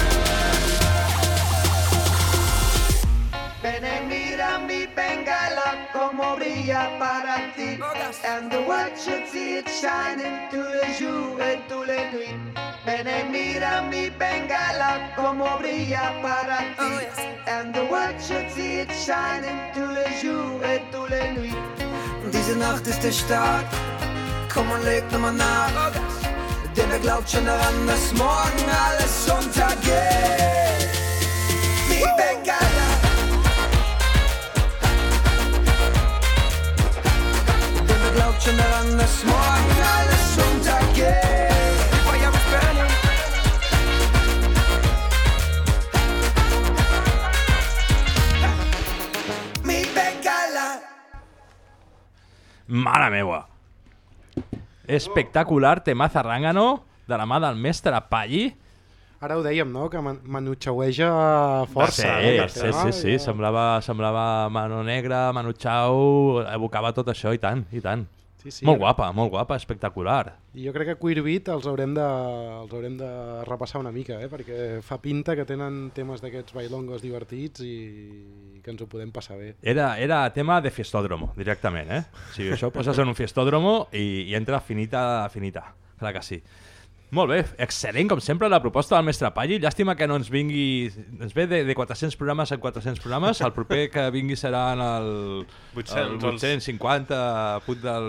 Ven y mira mi bengala como brilla para ti. And the world should see it shining to the you and to the nuit. Ven y mira mi bengala como brilla para ti. And the world should see it shining to the you and to the nuit. Diese Nacht ist der Start. Komm und leg nochmal nach. Denn wer glaubt schon daran, dass morgen alles untergeht? Mi bengala. Denn wer glaubt schon daran, dass morgen alles untergeht? The fire is burning. Mi bengala. Mare meua! Espectacular, tema zarrangano, de la mà del mestre Palli. Ara ho dèiem, no?, que manutxaueja força. Sí, semblava Mano Negra, Manu Chao, evocava tot això, i tant, i tant. Sí. Molt guapa, espectacular. I jo crec que Queer Beat els haurem de repassar una mica, perquè fa pinta que tenen temes d'aquests bailongos divertits i que ens ho podem passar bé. Era tema de fiestòdromo, directament, eh? O sigui, això poses en un fiestòdromo i entra finita, clar que sí. Molt bé, excel·lent, com sempre, la proposta del mestre Palli. Llàstima que no ens vingui... Ens ve de 400 programes en 400 programes. El proper que vingui serà en el 850 punt del...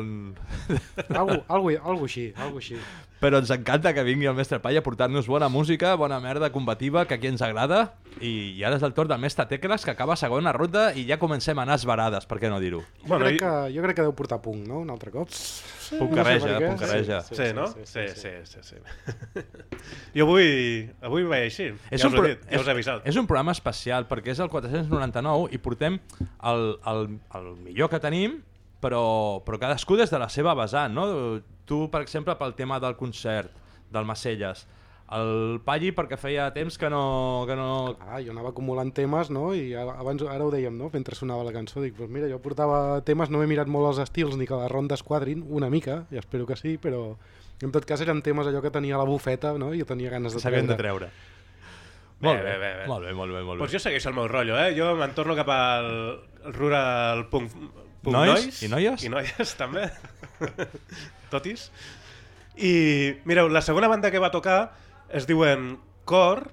Algo així. Però ens encanta que vingui el mestre Palli a portar-nos bona música, bona merda combativa, que aquí ens agrada. I ara és el torn del mestre Tecles, que acaba segona ronda i ja comencem a anar esbarades, per què no dir-ho? Jo crec que deu portar punk, no?, un altre cop. Puncarreja. Sí, no? Sí. Jo avui vaig així, ja us he avisat. És un programa especial perquè és el 499 i portem el millor que tenim, però cadascú des de la seva vessant, no? Tu, per exemple, pel tema del concert del Macelles, el Palli perquè feia temps que no... Jo anava acumulant temes, no? I ara ho dèiem, no?, mentre sonava la cançó, dic, doncs mira, jo portava temes, no m'he mirat molt els estils ni que les rondes quadrin, una mica, i espero que sí, però en tot cas eren temes allò que tenia la bufeta, no?, i jo tenia ganes de treure. S'havien de treure. Molt bé. Doncs jo segueixo el meu rotllo, jo me'n torno cap al rural punk nois. I noies? I noies, també. Totis. I mireu, la segona banda que va tocar es diuen Cor,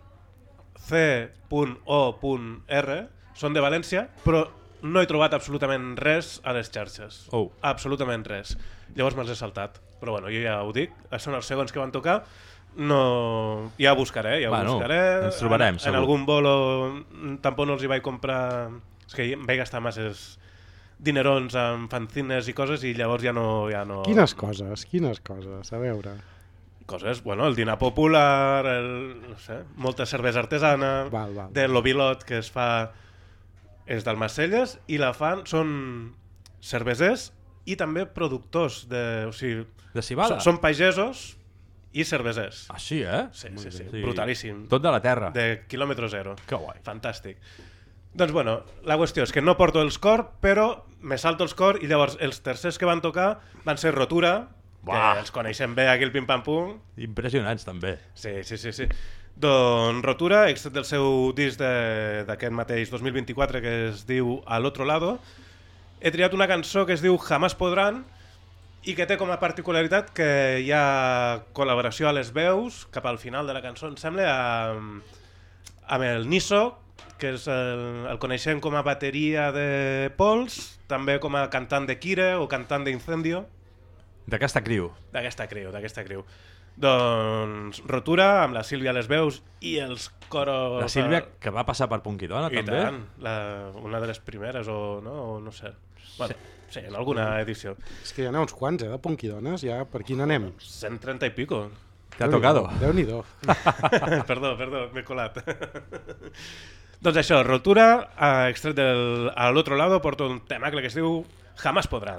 C.O.R, són de València, però no he trobat absolutament res a les xarxes. Absolutament res. Llavors me'ls he saltat. Però bueno, jo ja ho dic, són els segons que van tocar. No, ja ho buscaré. Ens trobarem, en algun bolo tampoc no els hi vaig comprar... És que em vaig gastar masses dinerons amb fanzines i coses i llavors ja no... Quines coses, a veure... Coses, bueno, el dinar popular, no sé, molta cervesa artesana, de l'Ovilot, que es fa és d'Almacelles i la fan, són cervesers i també productors de... O sigui, de civada? Són pagesos i cervesers. Ah, sí, eh? Sí. Brutalíssim. Tot de la terra. De quilòmetre zero. Que guai. Fantàstic. Doncs bueno, la qüestió és que no porto els cor, però me salto els cor i llavors els tercers que van tocar van ser Rotura, que els coneixem bé aquí el Pim Pam Pum. Impressionants, també. Sí. Doncs Rotura, extret del seu disc d'aquest mateix 2024 que es diu Al otro lado, he triat una cançó que es diu Jamás podran i que té com a particularitat que hi ha col·laboració a les veus cap al final de la cançó, em sembla, amb el Niso, que és el coneixem com a bateria de Pols, també com a cantant de Kire o cantant d'Incendio. D'aquesta criu. D'aquesta criu. Doncs Rotura, amb la Sílvia a les veus i els coros... La Sílvia, que va passar per Punkidona, també. I tant, una de les primeres, o no sé. Bueno, sí, en alguna edició. És que hi ha uns quants, de Punkidones, ja per quin anem? 130 i pico. T'ha tocado. Déu-n'hi-do. Perdó, m'he colat. Doncs això, Rotura, extret Al otro lado, porta un temacle que es diu Jamás podran.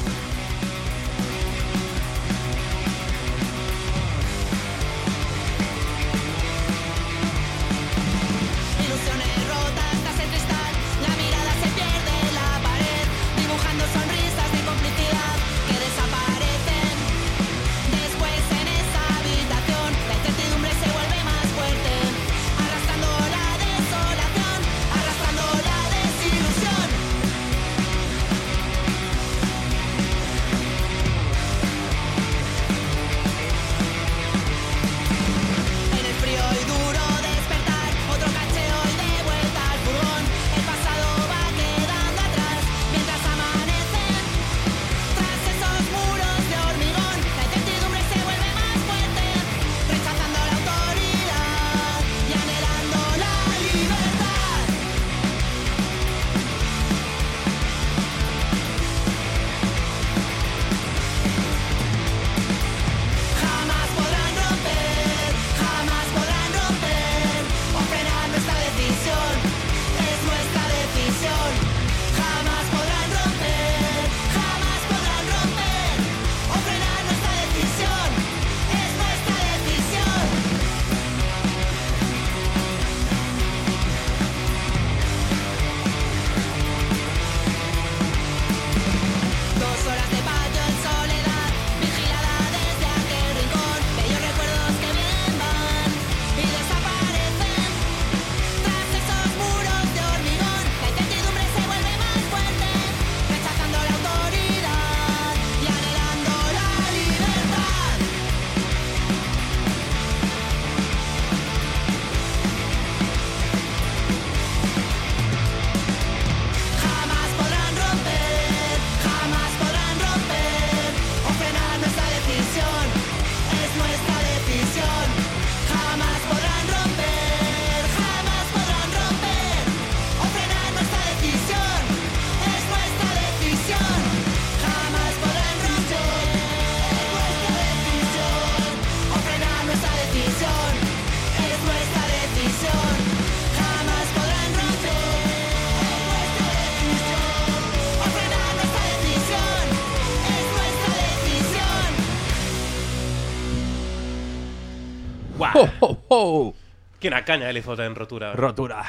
Quina canya li foten Rotura. Rotura.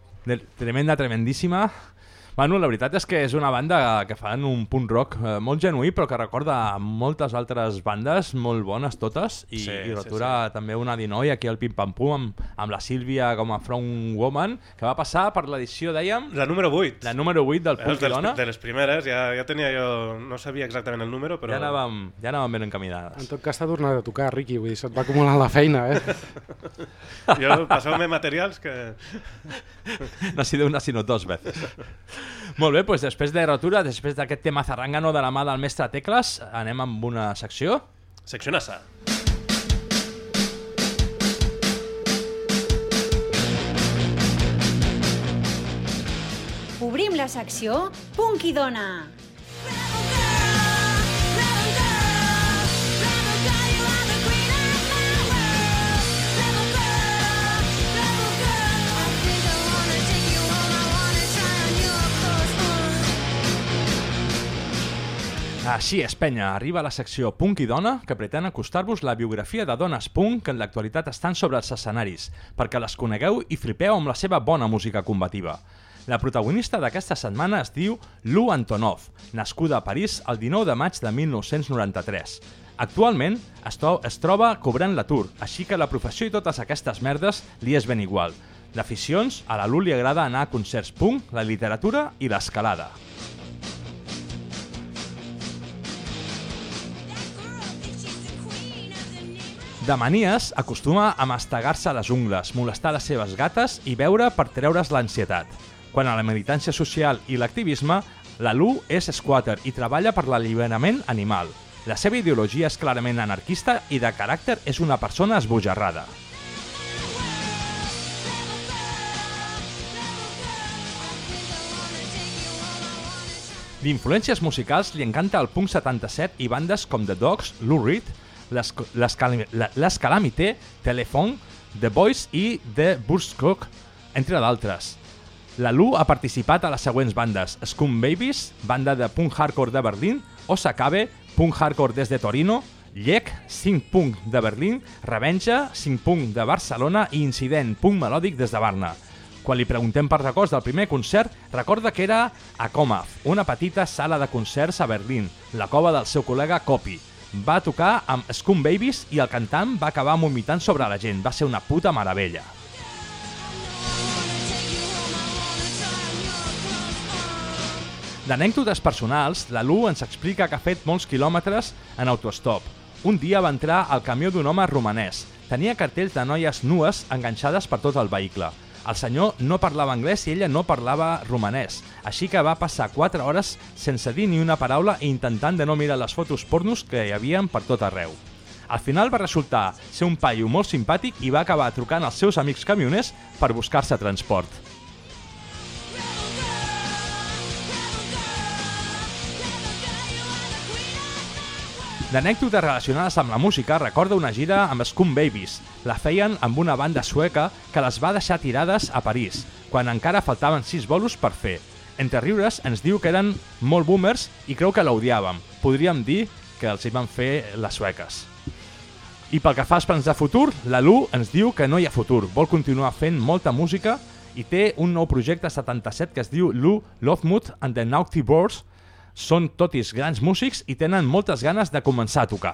Tremendíssima. Bueno, la veritat és que és una banda que fan un punk rock molt genuí, però que recorda moltes altres bandes molt bones totes, i Rotura també una d'inoi aquí al Pim Pam Pum amb la Sílvia com a frontwoman, que va passar per l'edició, dèiem... La número 8. La número 8 del Punkidona. De les primeres, ja tenia jo... No sabia exactament el número, però... Ja anàvem ben encaminades. En tot cas t'ha tornat a tocar, Riqui, vull dir, se't va acumulant la feina, Jo passeu-me materials que... No ha sido una, sino dos veces. Molt bé, doncs després de Rotura, després d'aquest tema zarrangano de la mà del mestre Tecles, anem amb una secció. Secció NASA. Obrim la secció Punkidona. Així és, penya, arriba la secció Punk i Dona, que pretén acostar-vos la biografia de dones punk que en l'actualitat estan sobre els escenaris, perquè les conegueu i flipeu amb la seva bona música combativa. La protagonista d'aquesta setmana es diu Lou Antonoff, nascuda a París el 19 de maig de 1993. Actualment es troba cobrant l'atur, així que la professió i totes aquestes merdes li és ben igual. D'aficions, a la Lou li agrada anar a concerts punk, la literatura i l'escalada. De manies, acostuma a mastegar-se les ungles, molestar les seves gates i beure per treure's l'ansietat. Quan a la militància social i l'activisme, la Lou és squatter i treballa per l'alliberament animal. La seva ideologia és clarament anarquista i de caràcter és una persona esbojarrada. D'influències musicals li encanta el punk 77 i bandes com The Dogs, Lou Reed, Les Calamité, Telephone, The Boys i The Buzzcock, entre d'altres. La Lou ha participat a les següents bandes: Scum Babies, banda de punk hardcore de Berlín, Osakabe, punk hardcore des de Torino, Llec, synth punk de Berlín, Revenja, synth punk de Barcelona i Incident, punk melòdic des de Varna. Quan li preguntem per records del primer concert, recorda que era a Komaf, una petita sala de concerts a Berlín, la cova del seu col·lega Copy. Va tocar amb Scum Babies i el cantant va acabar vomitant sobre la gent. Va ser una puta meravella. D'anècdotes personals, la Lou ens explica que ha fet molts quilòmetres en autostop. Un dia va entrar al camió d'un home romanès. Tenia cartells de noies nues enganxades per tot el vehicle. El senyor no parlava anglès i ella no parlava romanès, així que va passar 4 hores sense dir ni una paraula i intentant de no mirar les fotos pornos que hi havia per tot arreu. Al final va resultar ser un paio molt simpàtic i va acabar trucant als seus amics camioners per buscar-se transport. D'anècdotes relacionades amb la música, recorda una gira amb Scum Babies. La feien amb una banda sueca que les va deixar tirades a París, quan encara faltaven 6 bolos per fer. Entre riures ens diu que eren molt boomers i creu que l'odiàvem. Podríem dir que els hi van fer les sueques. I pel que fa als plans de futur, la Lou ens diu que no hi ha futur. Vol continuar fent molta música i té un nou projecte 77 que es diu Lou Lothmuth and the Naughty Boars. Són totis grans músics i tenen moltes ganes de començar a tocar.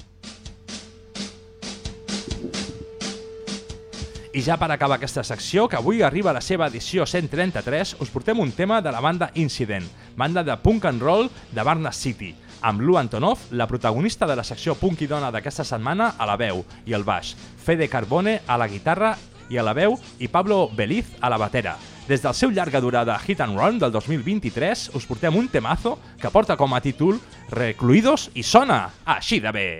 I ja per acabar aquesta secció, que avui arriba a la seva edició 133, us portem un tema de la banda Incident, banda de punk and roll de Varna City, amb Lou Antonoff, la protagonista de la secció Punk i Dona d'aquesta setmana, a la veu i el baix, Fede Carbone a la guitarra i a la veu i Pablo Beliz a la batera. Des del seu llarga durada Hit and Run del 2023 us portem un temazo que porta com a títol Recluidos i sona així de bé.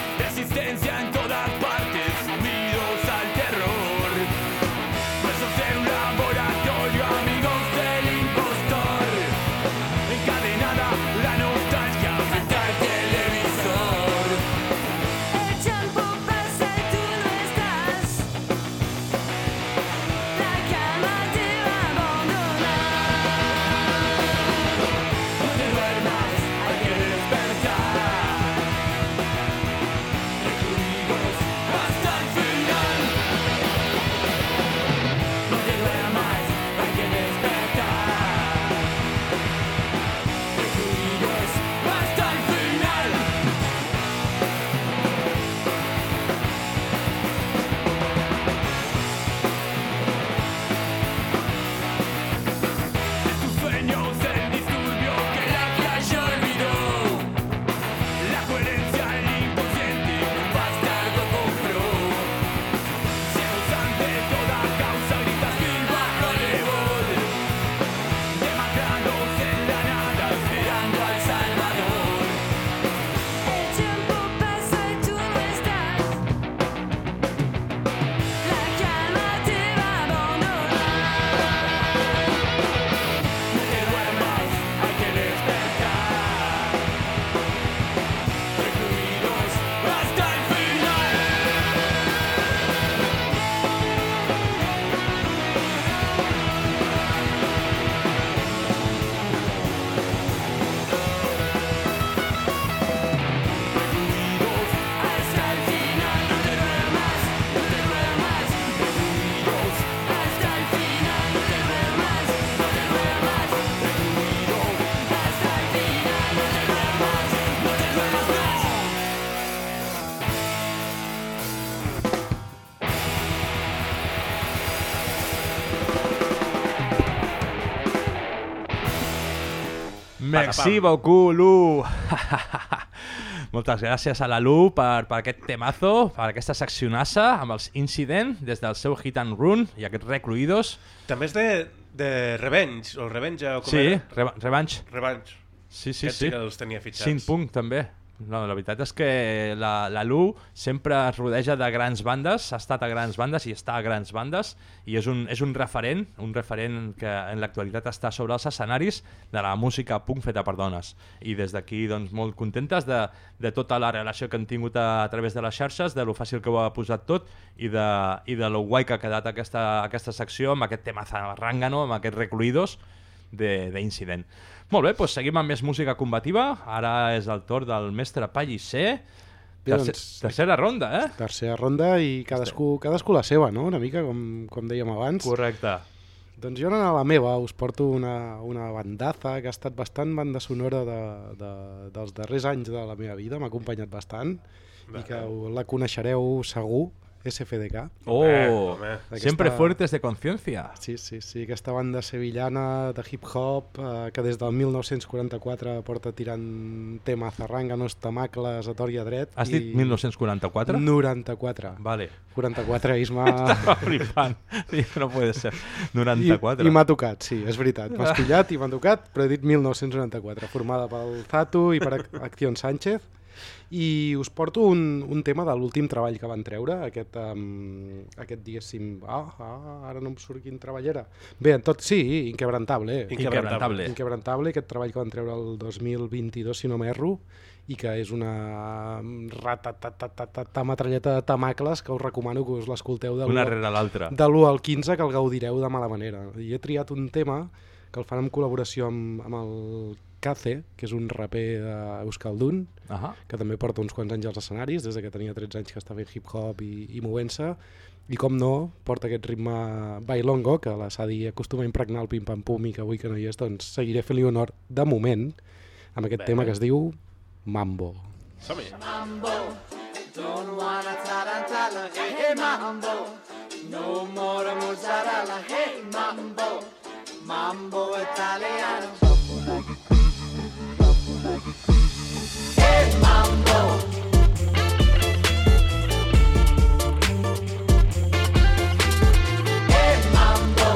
En todas partes, sumidos al terror. Versos de Merci beaucoup, Lu. Moltes gràcies a la Lu per aquest temazo, per aquesta seccionassa amb els Incident des del seu Hit and Run i aquests Recluidos. També és de Revenge, o Revenge, o com sí, era? Revanche. Revanche. Sí. Aquests sí que els tenia fitxats. Synth-punk també. No, la veritat és que la Lu sempre es rodeja de grans bandes, ha estat a grans bandes i està a grans bandes, i és un referent que en l'actualitat està sobre els escenaris de la música punk feta per dones. I des d'aquí doncs, molt contentes de tota la relació que han tingut a través de les xarxes, de lo fàcil que ho ha posat tot i de lo guai que ha quedat aquesta secció amb aquest tema zarrangano, amb aquests recluïdos d'Incident. Molt bé, doncs seguim amb més música combativa. Ara és el torn del mestre Pellicer. Tercera ronda, eh? Tercera ronda i cadascú la seva, no? Una mica, com dèiem abans. Correcte. Doncs jo anant a la meva us porto una bandaza que ha estat bastant banda sonora dels darrers anys de la meva vida, m'ha acompanyat bastant i que la coneixereu segur. SFDK. Oh, sempre fuertes de conciencia. Sí, aquesta banda sevillana de hip-hop que des del 1944 porta tirant tema zarranganos, tamacles a tort i a dret. Has dit 1944? 94. Vale. 44, Isma... Estava flipant. No puede ser. 94. I m'ha tocat, sí, és veritat. M'has pillat i m'ha tocat, però he dit 1994. Formada pel Zatu i per Acción Sánchez. I us porto un tema de l'últim treball que van treure, aquest diguéssim... ara no em surt quin treball era. Bé, en tot, sí, Inquebrantable. Inquebrantable, aquest treball que van treure el 2022, si no m'erro, i que és una metralleta de tamacles que us recomano que us l'escolteu de l'1 al 15, que el gaudireu de mala manera. I he triat un tema que el fan en col·laboració amb el Kaze, que és un raper d'Euskaldun, que també porta uns quants anys als escenaris, des que tenia 13 anys que està fent hip-hop i movent-se, i com no, porta aquest ritme bailongo, que la Sadi acostuma a impregnar el pim-pam-pum i que avui que no hi és, doncs seguiré fent-li honor de moment amb aquest tema que es diu Mambo. Som-hi! Mambo, don't wanna tarantala, hey mambo, no more mozzarella, hey mambo, mambo italiano. Hey mambo, hey mambo,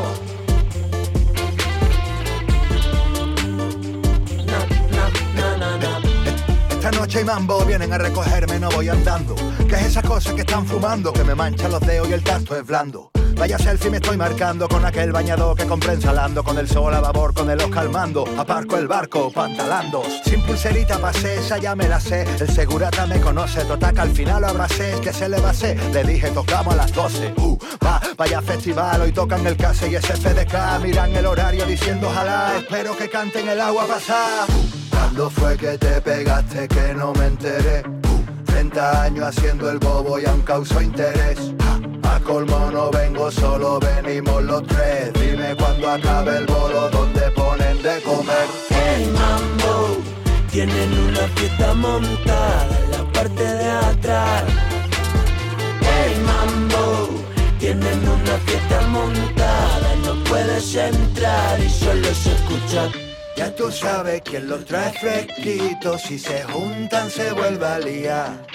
Esta noche hay mambo, vienen a recogerme, no voy andando. ¿Qué es esa cosa que están fumando? Que me manchan los dedos y el tacto es blando. Vaya selfie me estoy marcando con aquel bañador que compré ensalando, con el sol a babor, con el Oscar mando, aparco el barco, pantalandos, sin pulserita pasé, esa ya me la sé, el segurata me conoce, totaca al final lo abracé, es que se le va a hacer, le dije tocamos a las 12, vaya festival, hoy tocan el Case y SFDK, miran el horario diciendo ojalá, espero que canten el agua pasada. ¿Cuándo fue que te pegaste que no me enteré? 30 años haciendo el bobo y aún causó interés. A colmo no vengo solo, venimos los tres. Dime cuando acabe el bolo, ¿dónde ponen de comer? Hey mambo, tienen una fiesta montada en la parte de atrás. Hey mambo, tienen una fiesta montada, no puedes entrar y solo se escucha. Ya tú sabes quién los trae fresquitos, si se juntan se vuelve a liar.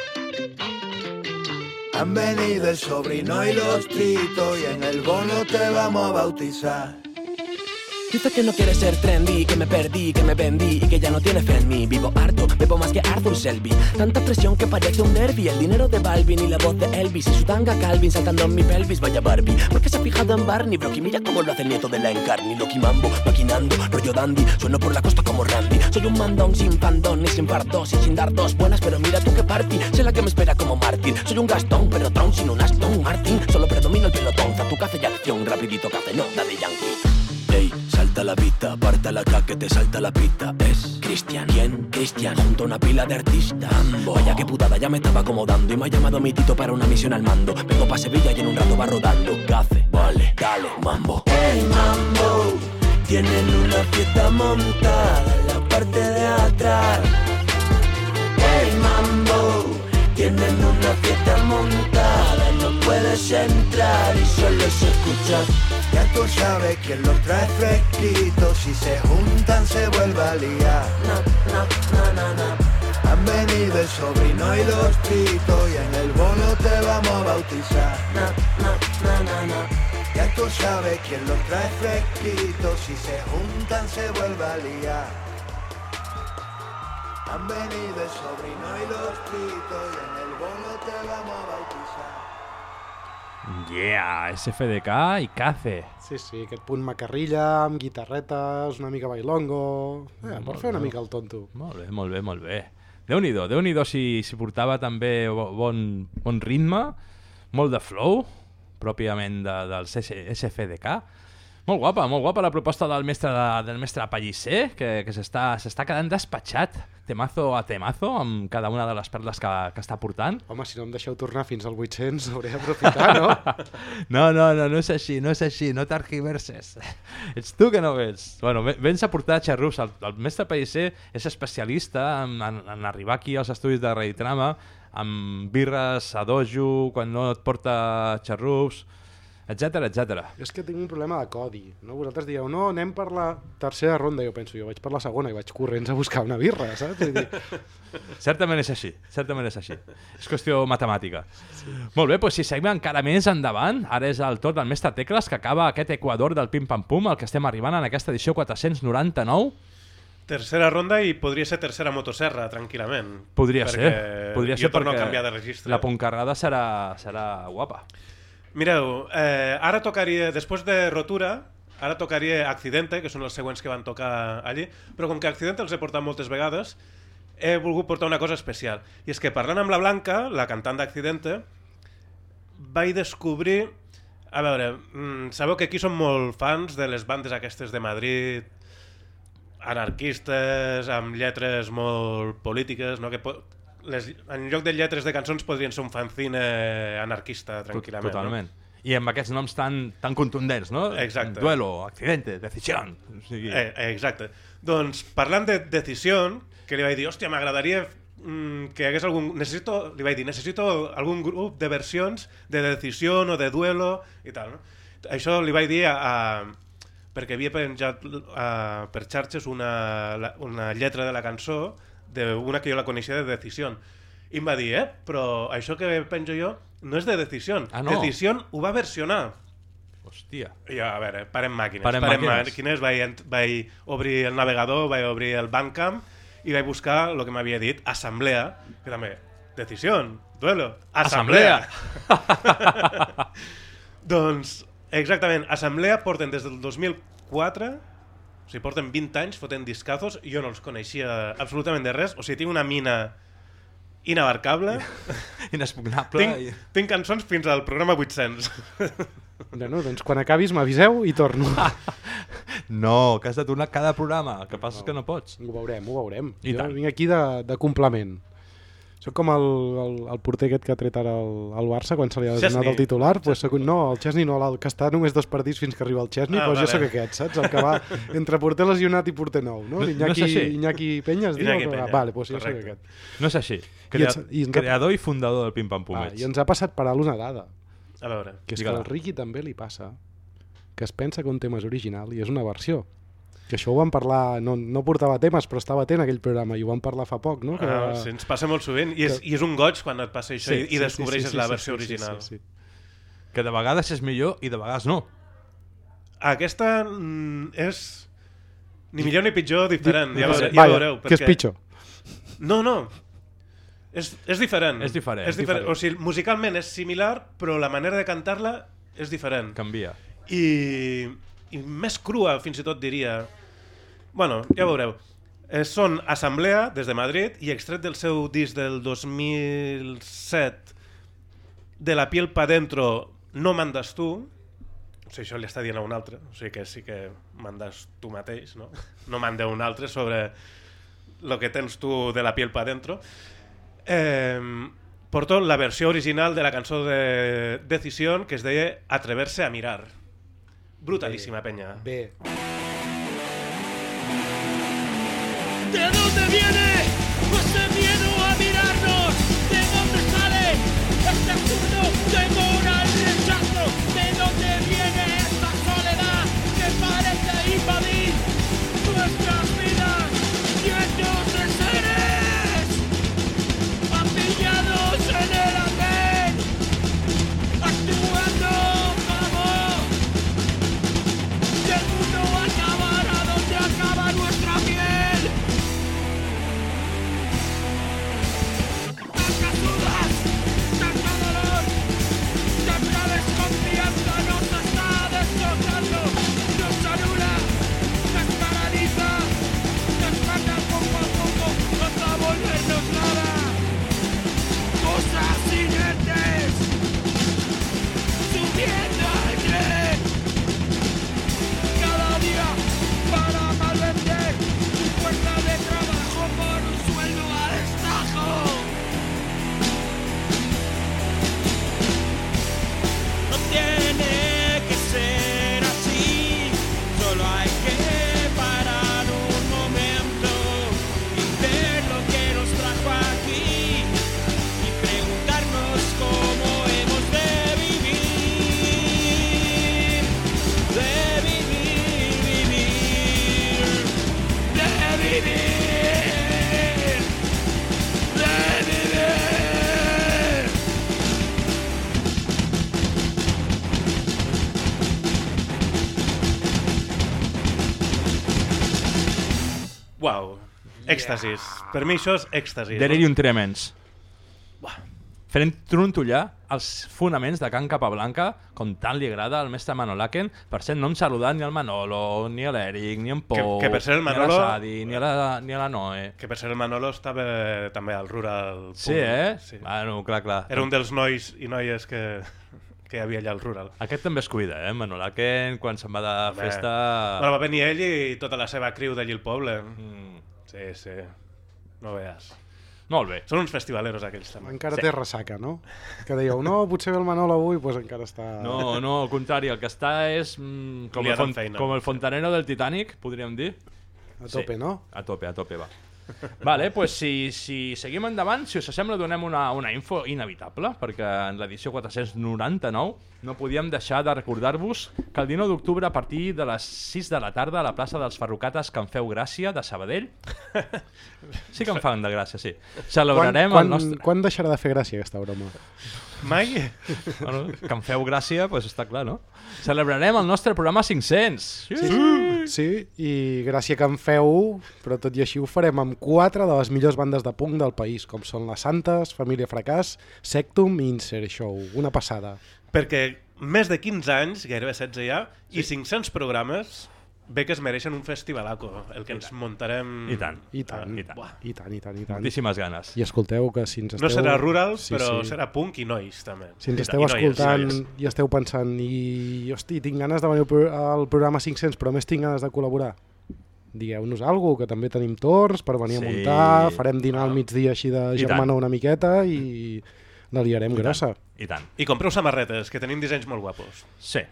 Han venido el sobrino y los titos y en el bolo te vamos a bautizar. Dice que no quiere ser trendy, que me perdí, que me vendí y que ya no tiene fe en mí. Vivo harto, bebo más que Arthur Selby. Tanta presión que parece un derby. El dinero de Balvin y la voz de Elvis y su tanga Calvin saltando en mi pelvis. Vaya Barbie, porque se ha fijado en Barney Brocky. Mira cómo lo hace el nieto de la Encarni. Loki Mambo, maquinando, rollo dandy. Sueno por la costa como Randy. Soy un mandón sin fandón, ni sin fardos y sin dar dos buenas. Pero mira tú que party, sé la que me espera como mártir. Soy un Gastón, pero Tron sin un Aston Martin. Solo predomino el pelotón, Zatucace y acción. Rapidito café, no, de Yankee. Ey, salta la vista, aparta la que te salta la pista. Es Cristian, ¿quién? Cristian, junto a una pila de artistas. Vaya que putada, ya me estaba acomodando y me ha llamado mi tito para una misión al mando. Vengo pa' Sevilla y en un rato va rodando. Café, vale, dale, mambo. Hey mambo, tienen una fiesta montada en la parte de atrás. Hey mambo, tienen una fiesta montada, no puedes entrar y solo es escuchar. Ya tú sabes quién los trae fresquitos, si se juntan se vuelve a liar. Han venido el sobrino y los pitos y en el bolo te vamos a bautizar. Ya tú sabes quién los trae fresquitos, si se juntan se vuelve a liar. Han venido el sobrino y los pitos y en el bolo te vamos a bautizar. Yeah, SFDK i Cace. Sí, sí, aquest punt macarrilla, amb guitarretes, una mica bailongo... per fer una mica el tonto. Molt bé, molt bé, molt bé. Déu-n'hi-do si portava també bon ritme, molt de flow, pròpiament del SFDK. Molt guapa la proposta del mestre Pellicer, que s'està quedant despatxat, temazo a temazo, amb cada una de les perles que està portant. Home, si no em deixeu tornar fins al 800, hauré d'aprofitar, no? No és així, no t'argiverses. Ets tu que no vens. Bueno, vens a portar xarrups. El mestre Pellicer és especialista en arribar aquí als estudis de Raditrama amb birres a dojo, quan no et porta xarrups, etcètera. És que tinc un problema de codi, no? Vosaltres dieu, no, anem per la tercera ronda, jo penso, jo vaig per la segona i vaig corrents a buscar una birra, saps? Certament és així. És qüestió matemàtica. Sí. Molt bé, doncs si seguim encara més endavant, ara és el torn del mestre Tecles, que acaba aquest Equador del pim-pam-pum, al que estem arribant en aquesta edició 499. Tercera ronda i podria ser tercera motosserra, tranquil·lament. Podria ser jo torno a canviar de registre. La puncarrada serà guapa. Mireu, ara tocaria, després de Rotura, ara tocaria Accidente, que són els següents que van tocar allí, però com que Accidente els he portat moltes vegades, he volgut portar una cosa especial. I és que parlant amb la Blanca, la cantant d'Accidente, vaig descobrir... A veure, sabeu que aquí som molt fans de les bandes aquestes de Madrid, anarquistes, amb lletres molt polítiques, no? Que en lloc de lletres de cançons podrien ser un fanzine anarquista, tranquil·lament. Totalment. No? I amb aquests noms tan contundents, no? Exacte. Duelo, accidente, decisión. Exacte. Doncs parlant de Decisión, que li vaig dir, hòstia, m'agradaria que hi hagués algun... Necessito algun grup de versions de Decisión o de Duelo i tal, no? Això li vaig dir perquè havia penjat per xarxes una lletra de la cançó d'una que jo la coneixia de Decisión. I em va dir, però això que penjo jo no és de Decisión. Ah, no. Decisión ho va versionar. Hòstia. I jo, a veure, parem màquines. Vaig obrir el navegador, vaig obrir el Bandcamp i vaig buscar el que m'havia dit, Assemblea, que també, Decisión, Duelo, Assemblea. Doncs, exactament, Assemblea porten des del 2004... O sigui, porten 20 anys fotent discazos i jo no els coneixia absolutament de res. O sigui, tinc una mina inabarcable. Inexpugnable. Tinc cançons fins al programa 800. Bueno, doncs quan acabis m'aviseu i torno. No, que has de tornar cada programa. El que passa és que no pots. Ho veurem. Jo vinc aquí de complement. Soc com el porter aquest que ha tret ara el Barça quan se li ha desnat el titular. Pues no, el Chesney no, el que està només 2 partits fins que arriba el Chesney, doncs jo soc aquest, saps? El que va entre porter lesionat i porter nou, no? Iñaki Peña es diu? Vale, doncs jo soc aquest. No és així. Creador i fundador del Pim Pam Pumets. I ens ha passat per alt una dada. A veure. Que és que al Ricky també li passa que es pensa que un tema és original i és una versió. Que això ho vam parlar, no portava temes, però estava atent aquell programa i ho vam parlar fa poc, no? Sí, ens passa molt sovint i és un goig quan et passa això i descobreixes la versió original. Que de vegades és millor i de vegades no. Aquesta és ni millor ni pitjor, diferent, ja veureu. Què és pitjor? No, és diferent. És diferent. O sigui, musicalment és similar, però la manera de cantar-la és diferent. Canvia. I més crua, fins i tot diria. Bueno, ja veureu. Són Assemblea, des de Madrid, i extret del seu disc del 2007, De la piel pa dentro, no mandes tu. O sigui, això li està dient a un altre. O sigui que sí que mandes tu mateix, no? No manda un altre sobre lo que tens tu de la piel pa dentro. Porto la versió original de la cançó de Decisión, que es deia Atreverse a mirar. Brutalísima, peña. Bé. ¿De dónde viene ese miedo a mirarnos? ¿De dónde sale este absurdo de moralidad? Uau, èxtasis. Per mi això és èxtasis. Delirium tremens. Fent trontollar els fonaments de Can Capablanca, com tant li agrada al mestre Manolaken. Per cert, no hem saludat ni al Manolo, ni a l'Eric, ni en Pou, que per ser el Manolo, ni a la Sadi, ni a la Noe. Que per ser el Manolo estava també al Rural. Sí, sí. Bueno, clar. Era un dels nois i noies que hi havia allà al Rural. Aquest també es cuida, Manolaken, quan se'n va de festa... Bueno, va venir ell i tota la seva criu d'allí al poble. Sí. No veus. Molt bé. Són uns festivaleros aquells també. Encara té ressaca, no? Que dèieu, no, potser ve el Manol avui, doncs encara està... No, al contrari, el que està és com el fontanero del Titanic, podríem dir. A tope, no? A tope, va. Vale, pues si seguim endavant, si us sembla, donem una info inevitable, perquè en l'edició 499 no podíem deixar de recordar-vos que el 19 d'octubre a partir de les 6 de la tarda a la plaça dels Ferrocates que em feu gràcia de Sabadell, sí que em fan de gràcia, sí, celebrarem el nostre... Quan deixarà de fer gràcia aquesta broma? Mai? Bueno, que em feu gràcia, doncs està clar, no? Celebrarem el nostre programa 500. Sí, i gràcia que en feu, però tot i així ho farem amb 4 de les millors bandes de punk del país, com són Les Santes, Família Fracàs, Sectum i Insert Show. Una passada. Perquè més de 15 anys, gairebé 16 ja, i 500 programes... Bé que es mereixen un festivalaco, el que ens muntarem... I tant. Moltíssimes ganes. I escolteu que si ens esteu... No serà rural, però serà punk i nois, també. Si ens esteu escoltant i esteu pensant hosti, tinc ganes de venir al programa 500, però més tinc ganes de col·laborar. Digueu-nos alguna cosa, que també tenim torns per venir a muntar, farem dinar al migdia així de germana una miqueta i la liarem grossa. I tant. I compreu samarretes, que tenim dissenys molt guapos. Sí,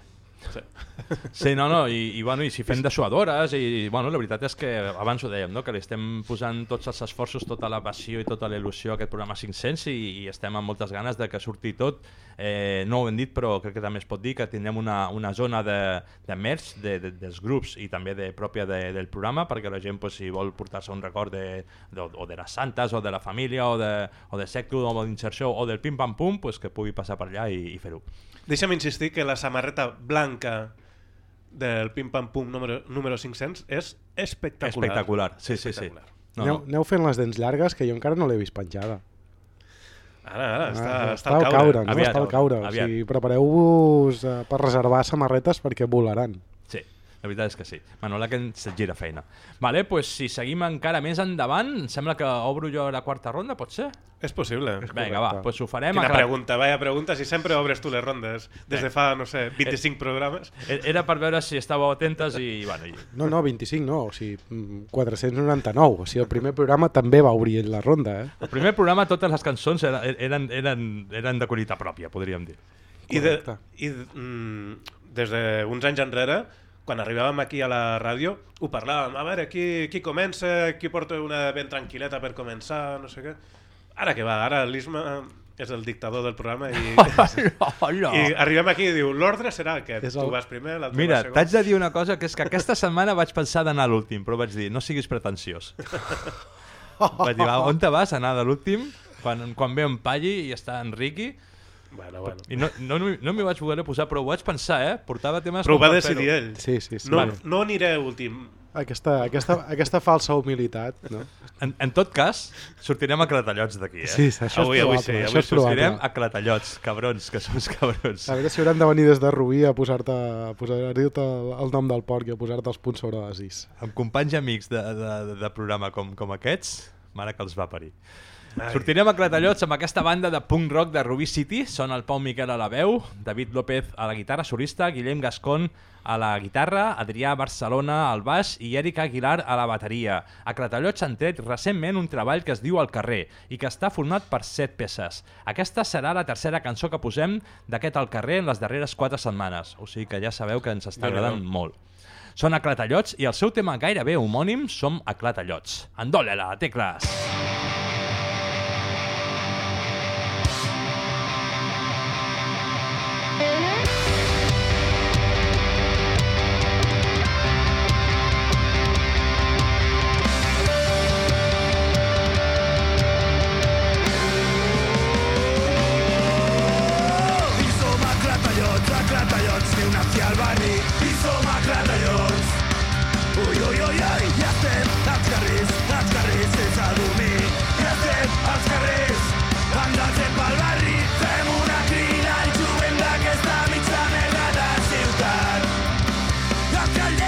i si fem dessuadores i la veritat és que abans ho dèiem, que li estem posant tots els esforços, tota la passió i tota la il·lusió a aquest programa 500 i estem amb moltes ganes de que surti tot. No ho hem dit, però crec que també es pot dir que tindrem una zona de merch dels grups i també pròpia del programa, perquè la gent, si vol portar-se un record o de les Santes o de la família o de Sectum o d'Inserció o del Pim Pam Pum, que pugui passar per allà i fer-ho. Deixa'm insistir que la samarreta blanca del Pim Pam Pum número 500 és espectacular. Sí. Aneu fent les dents llargues, que jo encara no l'he vist penjada. Ara, està al caure. Està al caure. O sigui, prepareu-vos per reservar samarretes perquè volaran. Sí, la veritat és que sí. Manolaken se't gira feina. Vale, pues si seguim encara més endavant, em sembla que obro jo la quarta ronda, pot ser? És possible. Vinga, va, pues ho farem. Quina pregunta, vaya pregunta, si sempre obres tu les rondes des de fa, no sé, 25 programes. Era per veure si estàveu atentes i... No, 25 no, o sigui, 499. O sigui, el primer programa també va obrir la ronda, El primer programa totes les cançons eren de collita pròpia, podríem dir. I des d'uns anys enrere, quan arribàvem aquí a la ràdio, ho parlàvem, a veure, qui comença, qui porta una ben tranquil·leta per començar, no sé què. Ara que va, ara l'Isma és el dictador del programa i arribem aquí i diu, l'ordre serà aquest, tu vas primer, l'altre Mira, vas segon. t'haig de dir una cosa, que és que aquesta setmana vaig pensar d'anar a l'últim, però vaig dir, no siguis pretensiós. Vaig dir, on te vas a anar de l'últim, quan ve en Palli i està en Riqui? Bueno. I no m'hi vaig voler posar, però ho vaig pensar, portava temes... Però ho va decidir ell. Sí. No aniré últim. Aquesta falsa humilitat, no? En tot cas, sortirem a clatallots d'aquí, Sí, això avui sortirem a clatallots, cabrons, que som cabrons. A veure si haurem de venir des de Rubí a posar-te el nom del porc i a posar-te els punts sobre les is. Amb companys i amics de programa com aquests, mare que els va parir. Sortirem a clatallots amb aquesta banda de punk rock de Rubí City. Són el Pau Miquel a la veu, David López a la guitarra solista, Guillem Gascón a la guitarra, Adrià Barcelona al baix i Èrica Aguilar a la bateria. A Clatallots han tret recentment un treball que es diu El carrer i que està format per 7 peces. Aquesta serà la tercera cançó que posem d'aquest El carrer en les darreres 4 setmanes, o sigui que ja sabeu que ens està agradant molt. Són a Clatallots i el seu tema gairebé homònim Som a Clatallots. Endole-la, tecles! I som a Clatallots. Ui, i estem als carrers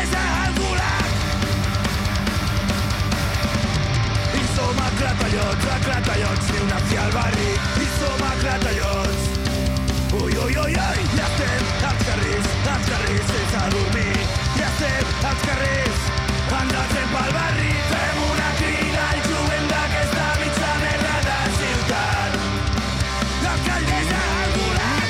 alcaldessa al gulag. I som a Clatallots, ni una fi al barri. I som a Clatallots. Ui, ui, ui, ui, ja estem als carrers sense dormir. Ja estem als carrers, andant pel barri. Fem una crida al jovent d'aquesta mitja merda de ciutat. L'alcaldessa al gulag.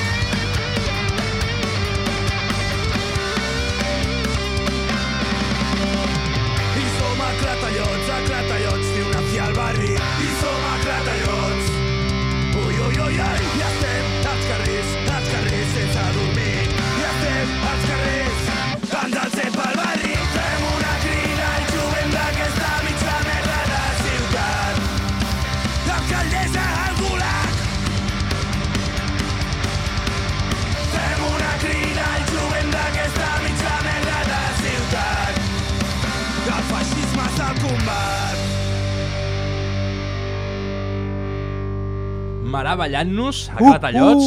I som a Clatallots, ni una fi al barri. I som a Clatallots. Ui, ui, ui, ui, ja estem als carrers sense dormir. Ja estem als carrers, andant pel barri. Fem una crida al jovent d'aquesta mitja merda de ciutat. L'alcaldessa al gulag. Fem una crida al jovent d'aquesta mitja merda de ciutat. El feixisme se'l combat. Meravellant-nos a Clatallots.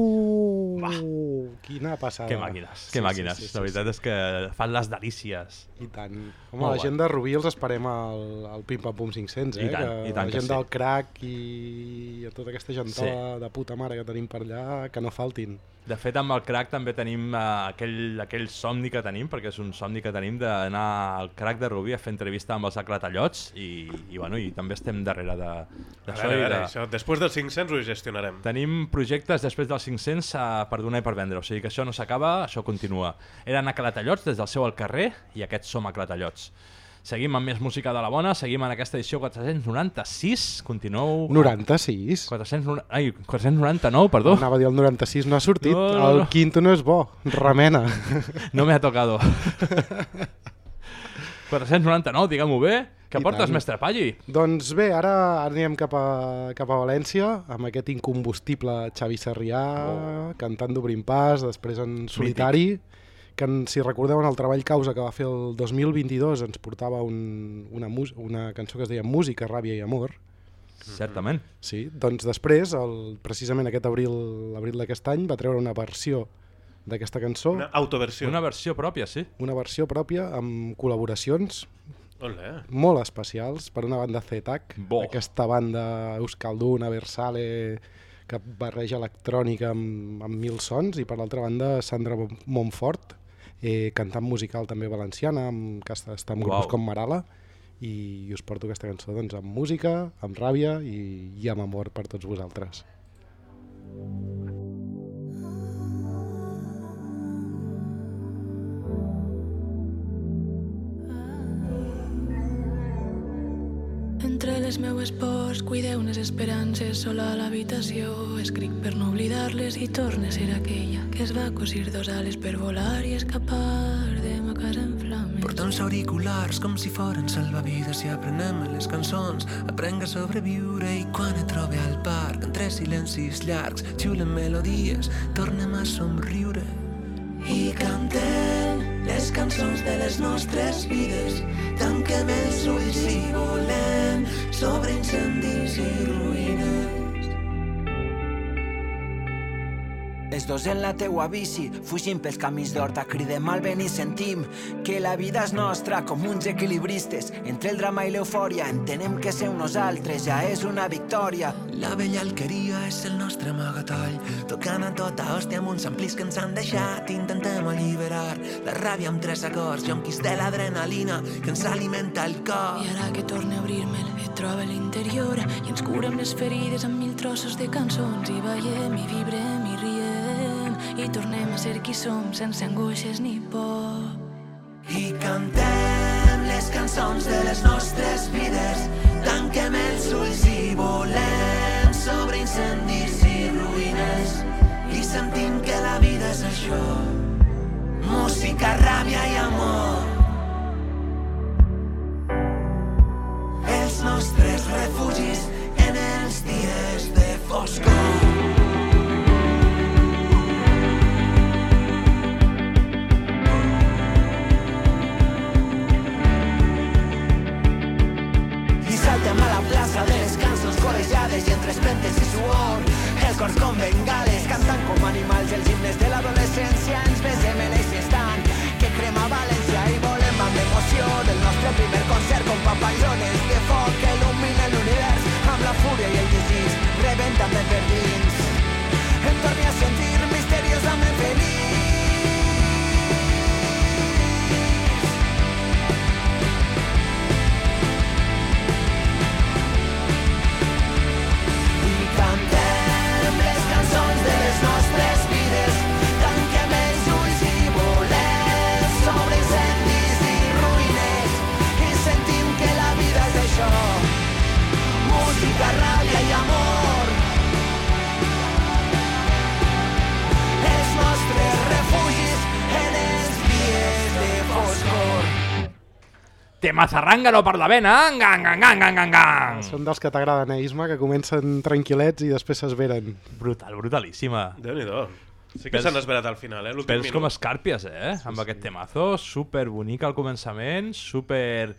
Quina passada. Que màquines. Sí. La veritat és que fan les delícies. I tant. Home, la gent de Rubí els esperem al Pim Pam Pum 500, I tant, la gent sí. del Crac i tota aquesta gentola de puta mare que tenim per allà, que no faltin. De fet, amb el Crac també tenim aquell somni que tenim, perquè és un somni que tenim d'anar al Crac de Rubí a fer entrevista amb els Clatallots i també estem darrere d'això. Això, després dels 500 ho gestionarem. Tenim projectes després dels 500 per donar i per vendre, o sigui que això no s'acaba, això continua. Eren a Clatallots des del seu al carrer i aquests som a Clatallots. Seguim amb més música de la bona, seguim en aquesta edició 496, continueu... 96? 499, perdó. Anava a dir el 96, no ha sortit, el quinto no és bo, remena. No me ha tocado. 499, digue-m'ho bé. Què portes, mestre Palli? Doncs bé, ara anem cap a València amb aquest incombustible Xavi Sarrià, cantant d'Obrim Pas, després en solitari, que si recordeu en el treball Causa que va fer el 2022 ens portava una cançó que es deia Música, Ràbia i Amor. Certament. Sí, doncs després, precisament aquest abril d'aquest any, va treure una versió d'aquesta cançó. Una autoversió. Una versió pròpia, sí. Una versió pròpia amb col·laboracions molt especials. Per una banda CETAC, aquesta banda euskalduna, Versale, que barreja electrònica amb 1000 sons, i per l'altra banda Sandra Montfort, cantant musical també valenciana, que està en grups com Marala, i us porto aquesta cançó amb música, amb ràbia i amb amor per tots vosaltres. Entre les meues pors cuidé unes esperances sola a l'habitació. Escric per no oblidar-les i torne a ser aquella que es va cosir dos ales per volar i escapar de ma casa en flames. Porta uns auriculars com si foren salvavides i aprenem les cançons. Aprenc a sobreviure i quan et trobe al parc entre silencis llargs xiulen melodies, tornem a somriure. I cantem les cançons de les nostres vides. Tanquem els ulls i volem sobre incendis i ruïnes. Els dos en la teua bici, fugim pels camins d'horta, cridem al vent i sentim que la vida és nostra com uns equilibristes. Entre el drama i l'eufòria entenem que ser nosaltres ja és una victòria. La vella alqueria és el nostre amagatall, tocant a tota hòstia amb uns amplis que ens han deixat. Intentem alliberar la ràbia amb 3 acords, jonquis de l'adrenalina que ens alimenta el cor. I ara que torne a obrir-me'l, et troba a l'interior i ens curem les ferides amb 1000 trossos de cançons. I ballem i vibrem i riem i tornem a ser qui som sense angoixes ni por. I cantem les cançons de les nostres vides. Tanquem els ulls i volem sobre incendis i ruïnes. I sentim que la vida és això, música, ràbia i amor. Els nostres refugis en els dies de foscor. Saltem a la plaça de les cançons corejades i entre espentes i suor, els cors com bengales, cantant com animals els himnes de l'adolescència. Ens besem en l'eix estant que crema València i Te mazarrángano per la vena, gang. Són dels que t'agraden, Isma, que comencen tranquil·lets i després s'esveren. Brutalíssima. Déu-n'hi-do. Sí que s'han esverat al final, l'últim minut. Com escàrpies, amb aquest temazo. Super bonic al començament, super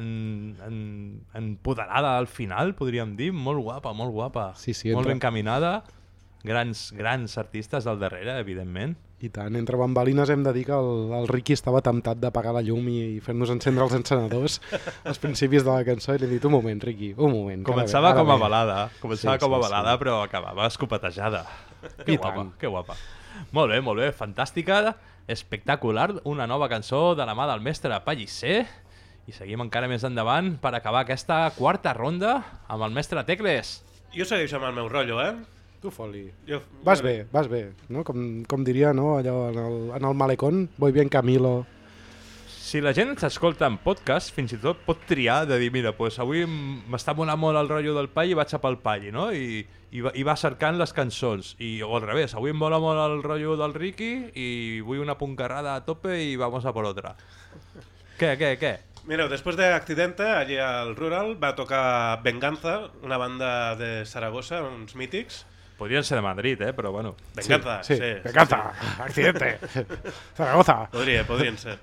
empoderada al final, podríem dir. Molt guapa. Sí, molt ben caminada. Grans artistes al darrere, evidentment. I tant, entre bambalines hem de dir que el Ricky estava temptat d'apagar la llum i fer-nos encendre els encenedors als principis de la cançó i li he dit, un moment, Ricky, un moment. Començava com a balada, però acabava escopetejada. Que guapa. Molt bé, fantàstica, espectacular, una nova cançó de la mà del mestre Pellicer i seguim encara més endavant per acabar aquesta quarta ronda amb el mestre Tecles. Jo segueixo amb el meu rotllo, Tu foli. Vas bé, no? Com diria, no? Allò en el malecón, voy bien Camilo. Si la gent s'escolta en podcast, fins i tot pot triar de dir, mira, pues avui m'està molant molt el rotllo del Palli i vaig a pel Palli, no? I va cercant les cançons. O al revés, avui em mola molt el rotllo del Ricky i vull una puncarrada a tope i vamos a por otra. Què? Mireu, després de Accidente, allí al Rural, va tocar Venganza, una banda de Saragossa, uns mítics. Podrien ser de Madrid, però bueno. Venganza, sí. Venganza, Accidente, Zaragoza. Podrien ser.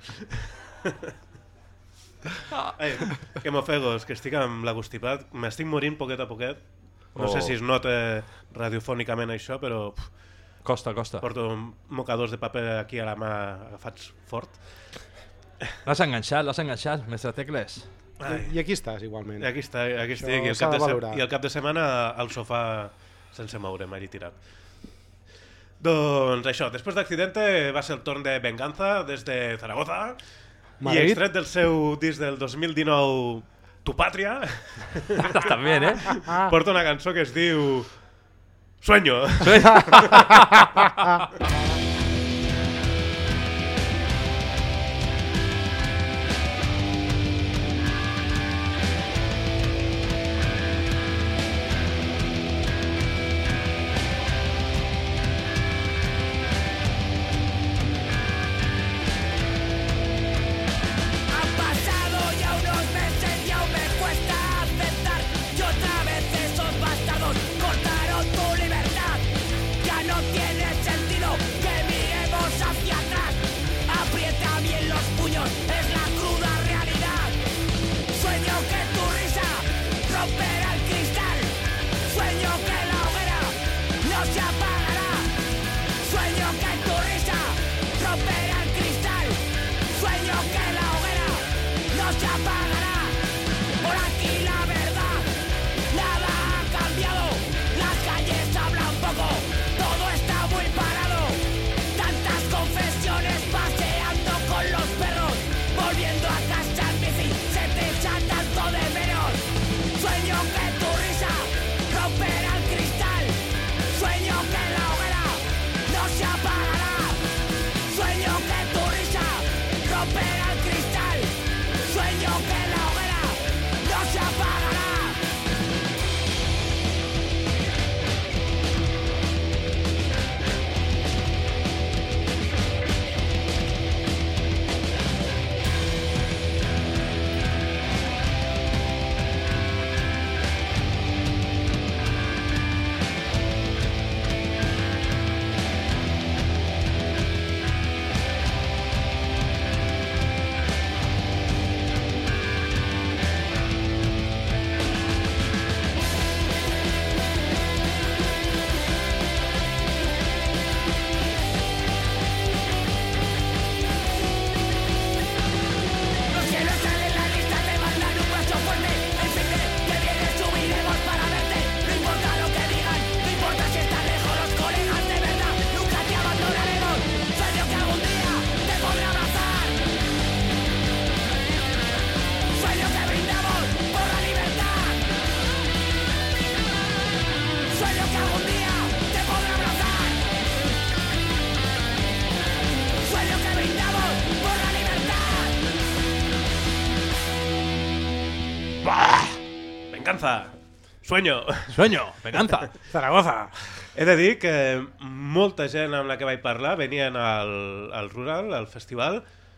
Ai, que m'ofegos, que estic amb l'agostipat. M'estic morint poquet a poquet. No sé si es nota radiofònicament això, però... Costa. Porto mocadors de paper aquí a la mà agafats fort. L'has enganxat, mestre Tecles. I aquí estàs, igualment. I aquí estic, i el cap de setmana al sofà sense moure'm, allí tirat. Doncs això, després d'Accidente va ser el torn de Venganza des de Zaragoza i extret del seu disc del 2019 Tu Patria també, porta una cançó que es diu Sueño. Venganza. Sueño. Venganza. Zaragoza. He de dir que molta gent amb la que vaig parlar venien al Rural, al festival,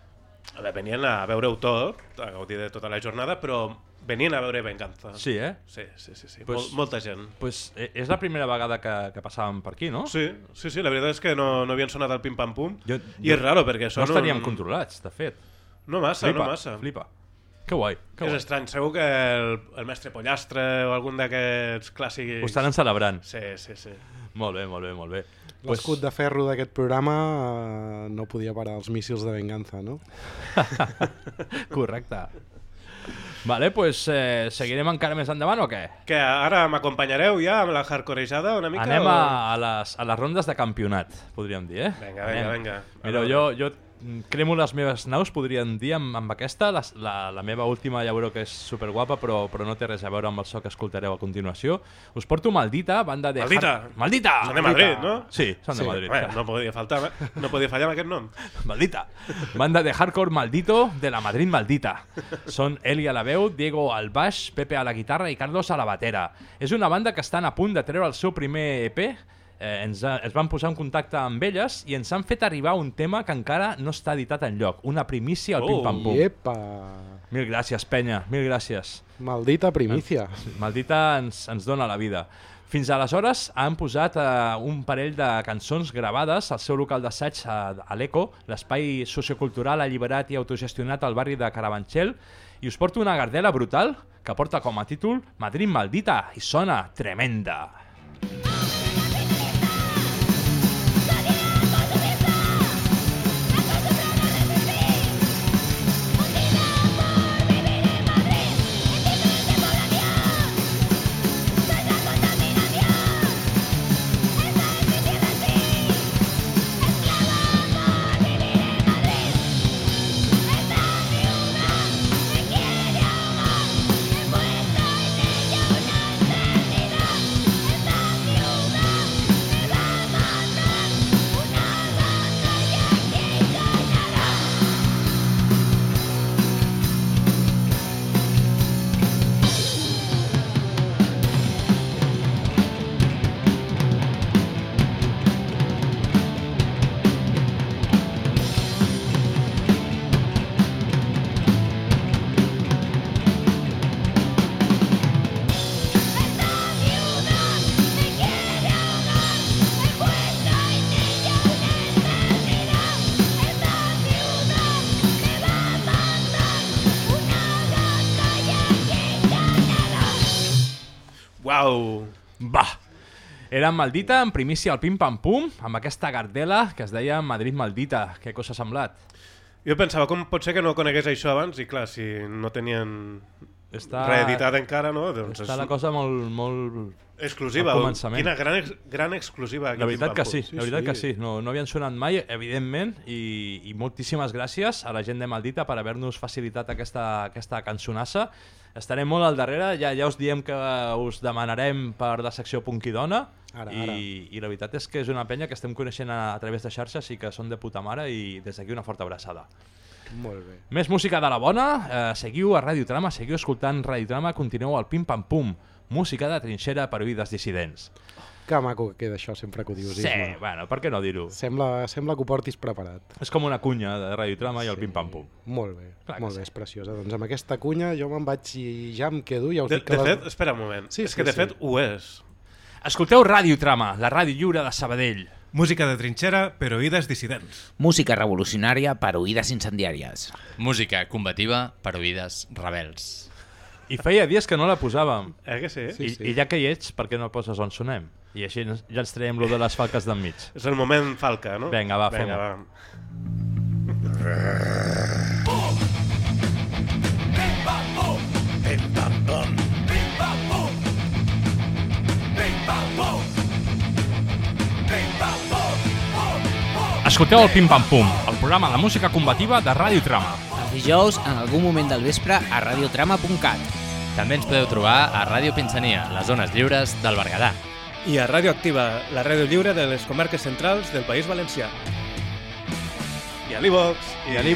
venien a veure-ho tot, a gaudir de tota la jornada, però venien a veure Venganza. Sí, eh? Sí. Molta gent. Pues és la primera vegada que passàvem per aquí, no? Sí, la veritat és que no havien sonat el pim-pam-pum, i és raro, perquè són... No estaríem controlats, de fet. No massa. Flipa. Que guai. És estrany, segur que el mestre Pollastre o algun d'aquests clàssics... Ho estan celebrant. Sí. Molt bé. L'escut de ferro d'aquest programa no podia parar els míssils de Venganza, no? Correcte. Vale, pues seguirem encara més endavant o què? Que ara m'acompanyareu ja amb la hardcorejada una mica? Anem a les rondes de campionat, podríem dir, eh? Vinga. Mira, jo cremo les meves naus, podríem dir, amb aquesta. La meva última ja veureu que és superguapa, però no té res a veure amb el so que escoltareu a continuació. Us porto Maldita, banda de... Maldita! Són de Madrid, no? Sí, són de Madrid. No podia fallar amb aquest nom. Maldita. Banda de hardcore maldito de la Madrid maldita. Són Eli a la veu, Diego al baix, Pepe a la guitarra i Carlos a la batera. És una banda que estan a punt de treure el seu primer EP. Ens van posar en contacte amb elles i ens han fet arribar un tema que encara no està editat enlloc, una primícia al pim-pam-pum. Iepa! Mil gràcies, penya, mil gràcies. Maldita primícia. Maldita ens dona la vida. Fins aleshores han posat un parell de cançons gravades al seu local d'assaig a l'Eco, l'espai sociocultural alliberat i autogestionat al barri de Carabanchel, i us porto una gardela brutal que porta com a títol Madrid maldita i sona tremenda. Uau! Va! Era Maldita, en primícia al pim-pam-pum, amb aquesta gardela que es deia Madrid maldita. Què us ha semblat? Jo pensava, com pot ser que no conegués això abans? I clar, si no tenien reeditat encara, no? Doncs està la cosa molt... exclusiva. Quina gran exclusiva. La veritat que sí, la veritat que sí. No havien sonat mai, evidentment, i moltíssimes gràcies a la gent de Maldita per haver-nos facilitat aquesta cançonassa. Estarem molt al darrere, ja us diem que us demanarem per la secció Punky Dona, i la veritat és que és una penya que estem coneixent a través de xarxes i que són de puta mare, i des d'aquí una forta abraçada. Molt bé. Més música de la bona, seguiu a Radio Trama, seguiu escoltant Radio Trama, continueu al Pim Pam Pum, música de trinxera per oïdes dissidents. Que maco que queda això, sempre que ho dius. Sí, bueno, per què no dir-ho? Sembla que ho portis preparat. És com una cunya de Radio Trama i el Pim Pam Pum. Molt bé, molt bé, és preciosa. Doncs amb aquesta cunya jo me'n vaig i ja em quedo. Ja us dic que de fet, espera un moment, és que de fet ho és. Escolteu Radio Trama, la ràdio lliure de Sabadell. Música de trinxera per oïdes dissidents. Música revolucionària per oïdes incendiàries. Música combativa per oïdes rebels. I feia dies que no la posàvem. Que sí? I ja que hi ets, per què no poses On Sonem? I així ja ens traiem lo de les falques d'enmig. És el moment falca, no? Vinga, va, fem-ho. Escolteu el Pim Pam Pum, el programa de música combativa de Radio Trama. Els dijous, en algun moment del vespre, a radiotrama.cat. També ens podeu trobar a Ràdio Pinsania, les zones lliures del Berguedà. I a Ràdio Activa, la ràdio lliure de les comarques centrals del País Valencià. I a l'Ivox.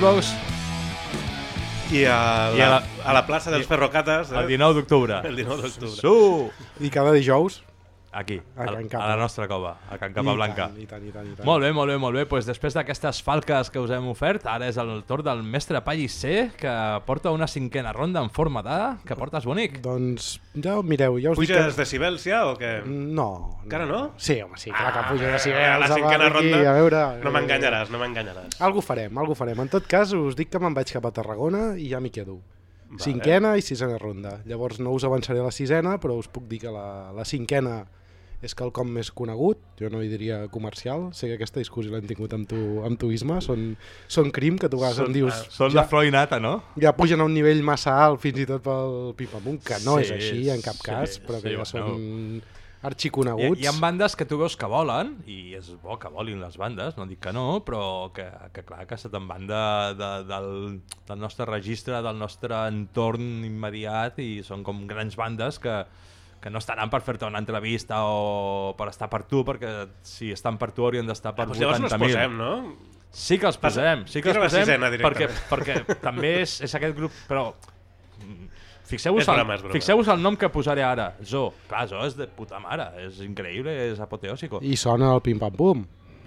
I a la plaça dels Ferrocates. El 19 d'octubre. El 19 d'octubre. I cada dijous Aquí, A Can Capa. a la nostra cova, a Can Capablanca. I tant. Molt bé. Pues després d'aquestes falques que us hem ofert, ara és el torn del mestre Pellicer, que porta una 5a ronda en forma de... Que portes bonic. Doncs ja mireu, ja us dic Puges decibels ja o què? No. Encara no? Sí, home, sí, clar que puja decibels. A la 5a ronda a veure, no m'enganyaràs. Algo farem. En tot cas, us dic que me'n vaig cap a Tarragona i ja m'hi quedo. 5a i 6a ronda. Llavors no us avançaré a la 6a, però us puc dir que la 5a és quelcom més conegut, jo no hi diria comercial, sé que aquesta discussió l'hem tingut amb tu Isma, són crim que tu a vegades em dius... Són la flor i nata, no? Ja pugen a un nivell massa alt fins i tot pel pim-pam-pum, que no és així en cap cas, però que ja són arxiconeguts. Hi ha bandes que tu veus que volen, i és bo que volin les bandes, no dic que no, però que clar, que se te'n van del nostre registre, del nostre entorn immediat, i són com grans bandes que no estaran per fer-te una entrevista o per estar per tu, perquè si estan per tu haurien d'estar per 80.000. Llavors no els posem, no? Sí que els posem, perquè també és aquest grup, però fixeu-vos el nom que posaré ara, Zo. Clar, Zo és de puta mare, és increïble, és apoteòsico. I sona el pim-pam-pum.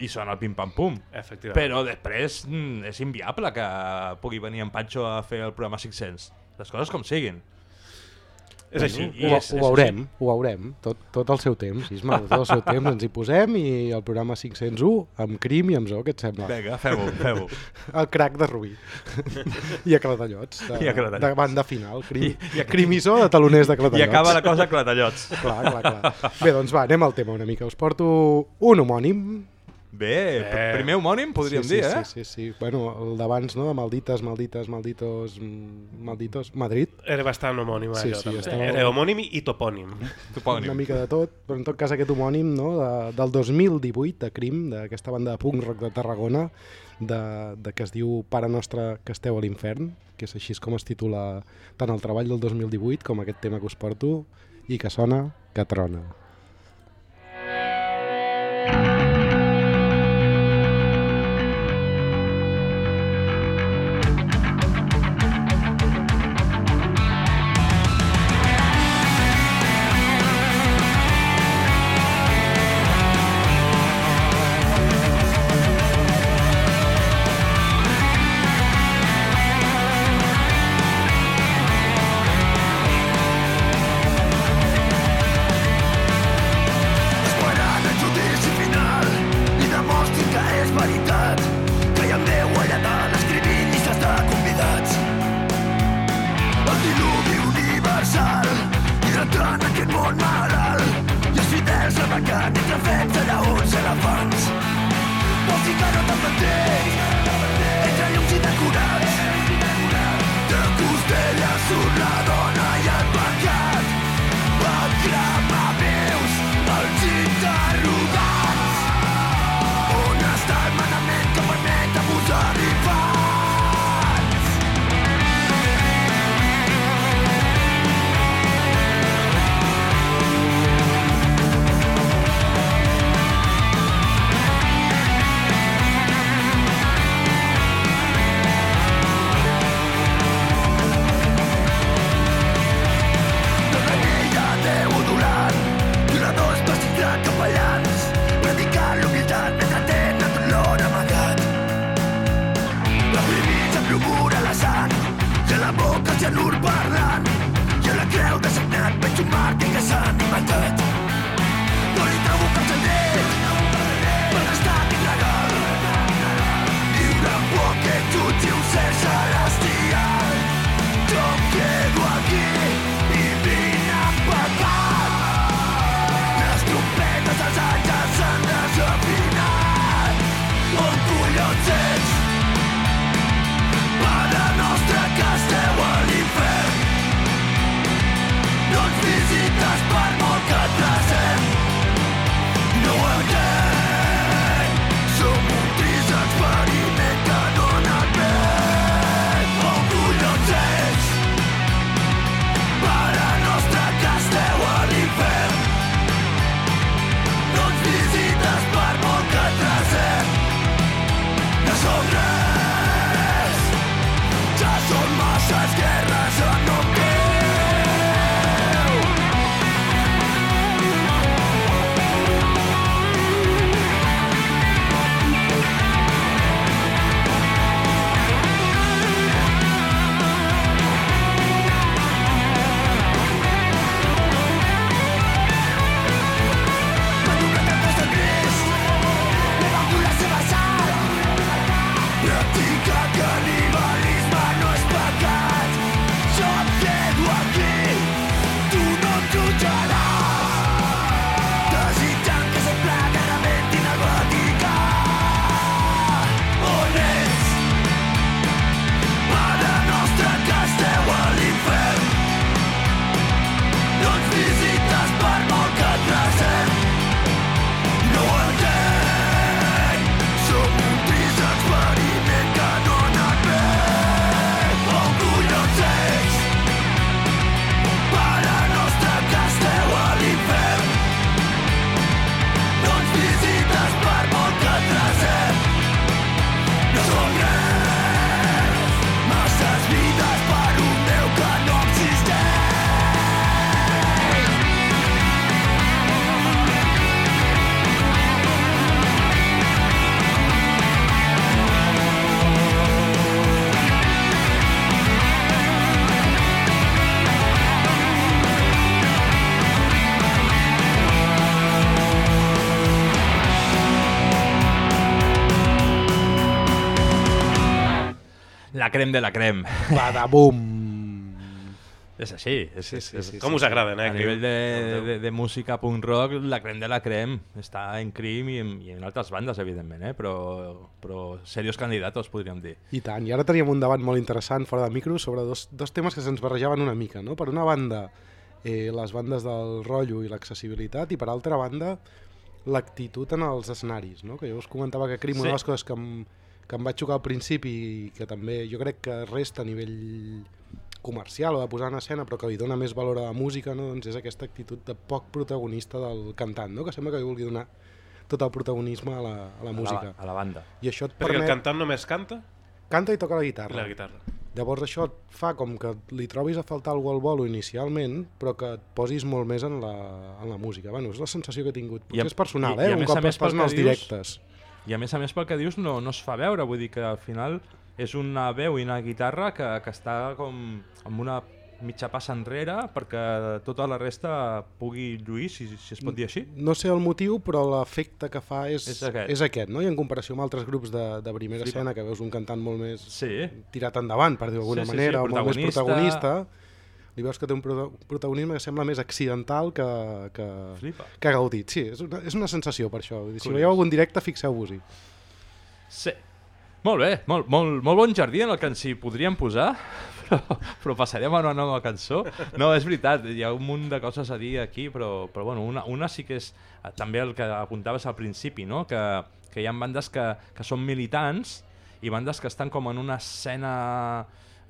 Però després és inviable que pugui venir en Pancho a fer el programa 500. Les coses com siguin. És així. Ho veurem, tot el seu temps, Isma, tot el seu temps ens hi posem, i el programa 501 amb Crim i amb Zo, què et sembla? Vinga, feu-ho. El crac de Rubí. I a Clatallots, de banda final. Crim i Zo de taloners de Clatallots. I acaba la cosa a Clatallots. Clar. Bé, doncs va, anem al tema una mica. Us porto un homònim. Bé, primer homònim podríem dir, eh? Sí. Bueno, el d'abans, no? De Malditos, Madrid. Era bastant homònim, allò. Sí, era homònim i topònim. Una mica de tot, però en tot cas aquest homònim, no? Del 2018, de Crim, d'aquesta banda de punk rock de Tarragona, que es diu Pare Nostre que esteu a l'infern, que és així com es titula tant el treball del 2018 com aquest tema que us porto, i que sona que trona. Visites per molt que La crem de la crem. Badabum! És així. Com us agraden, A nivell de música punk rock, la crem de la crem. Està en Cream i en altres bandes, evidentment, però serios candidatos, podríem dir. I tant, i ara teníem un debat molt interessant fora de micro sobre dos temes que se'ns barrejaven una mica, no? Per una banda, les bandes del rotllo i l'accessibilitat, i per altra banda, l'actitud en els escenaris, no? Que jo us comentava que Cream, una de les coses que em va xocar al principi i que també jo crec que resta a nivell comercial o de posar en escena, però que li dona més valor a la música, no? Doncs és aquesta actitud de poc protagonista del cantant, no? Que sembla que li vulgui donar tot el protagonisme a la música. A la banda. I això et Perquè el cantant només canta? Canta i toca la guitarra. La guitarra. Llavors això et fa com que li trobis a faltar alguna al bolo inicialment, però que et posis molt més en la música. Bueno, és la sensació que he tingut. Potser és personal, un cop es passen els directes. I a més pel que dius no es fa veure, vull dir que al final és una veu i una guitarra que està com amb una mitja passa enrere perquè tota la resta pugui lluir, si es pot dir així. No sé el motiu, però l'efecte que fa és aquest, no? I en comparació amb altres grups de primera escena, que veus un cantant molt més tirat endavant, per dir-ho d'alguna manera, o molt més protagonista, li veus que té un protagonisme que sembla més accidental que gaudit. Sí, és una sensació per això. Si veieu algun directe, fixeu-vos-hi. Sí. Molt bé, molt bon jardí en el que ens hi podríem posar, però passarem a una nova cançó. No, és veritat, hi ha un munt de coses a dir aquí, però bueno, una sí que és també el que apuntaves al principi, no? Que hi ha bandes que són militants i bandes que estan com en una escena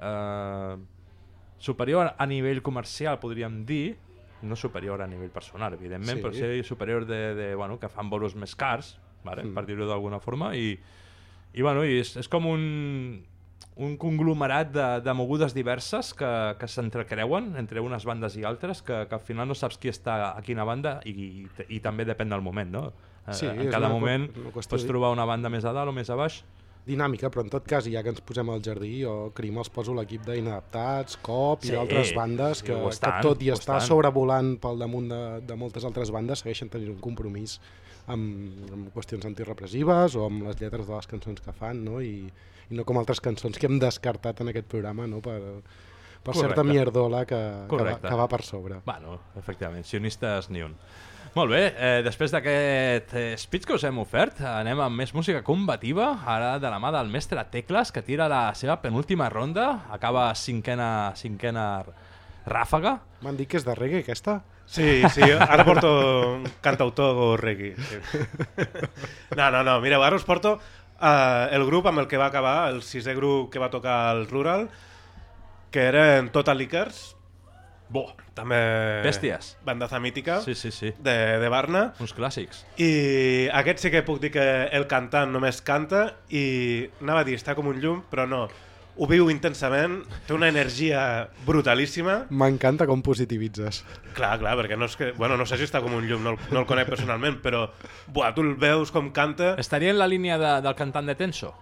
superior a nivell comercial, podríem dir, no superior a nivell personal, evidentment, però sí superior bueno, que fan bolos més cars, per dir-ho d'alguna forma, i és com un conglomerat de mogudes diverses que s'entrecreuen entre unes bandes i altres, que al final no saps qui està a quina banda i també depèn del moment, no? En cada moment pots trobar una banda més a dalt o més a baix. Dinàmica, però en tot cas, ja que ens posem al jardí, jo Cream els poso l'equip d'Inadaptats, Cop i d'altres bandes que tot i estar sobrevolant pel damunt de moltes altres bandes segueixen tenint un compromís amb qüestions antirepressives o amb les lletres de les cançons que fan, no? I no com altres cançons que hem descartat en aquest programa, no? Per certa mierdola que va per sobre. Bueno, efectivament, sionistes ni un. Molt bé, després d'aquest speech que us hem ofert, anem amb més música combativa, ara de la mà del mestre Tecles, que tira la seva penúltima ronda, acaba cinquena ràfaga. M'han dit que és de reggae, aquesta? Sí, ara porto cantautor reggae. No, mireu, ara us porto el grup amb el que va acabar, el 6è grup que va tocar al Rural, que eren Total Liquors, també bèsties, bandaza mítica sí. de Barna, uns clàssics, i aquest sí que puc dir que el cantant només canta i anava a dir està com un llum, però no, ho viu intensament, té una energia brutalíssima. M'encanta com positivitzes. Clar, perquè no és que, bueno, no sé si està com un llum, no el conec personalment, però tu el veus com canta. Estaria en la línia del cantant de Tenso?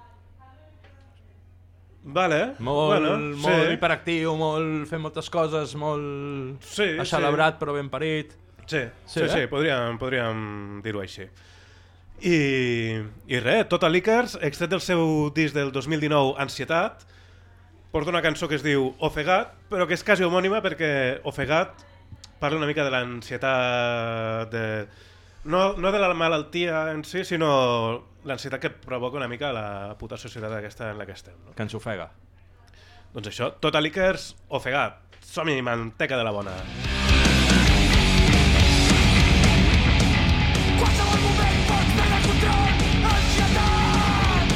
Vale. Molt hiperactiu, fent moltes coses, molt aixelebrat però ben parit. Sí, podríem dir-ho així. I res, Total Liquors, extret del seu disc del 2019, Ansietat, porta una cançó que es diu Ofegat, però que és quasi homònima perquè Ofegat parla una mica de l'ansietat, no de la malaltia en si, sinó l'ansietat que provoca una mica la puta societat aquesta en la que estem. No? Que ens ofega. Doncs això, Total Liquors, Ofegat. Som-hi, manteca de la bona. Qualsevol moment pots perdre el control, ansietat.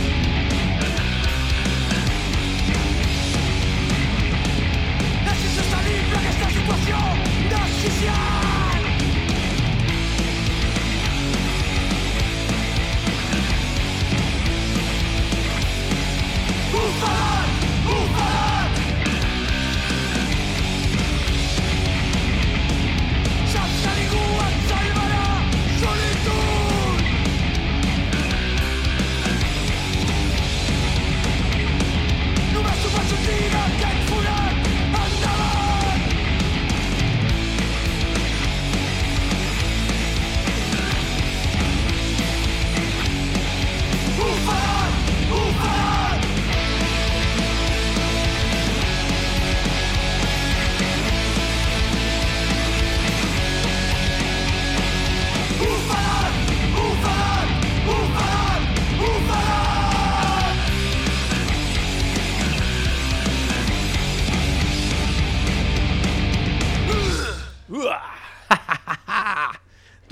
És insostenible aquesta situació d'asfixiant. Bufalat!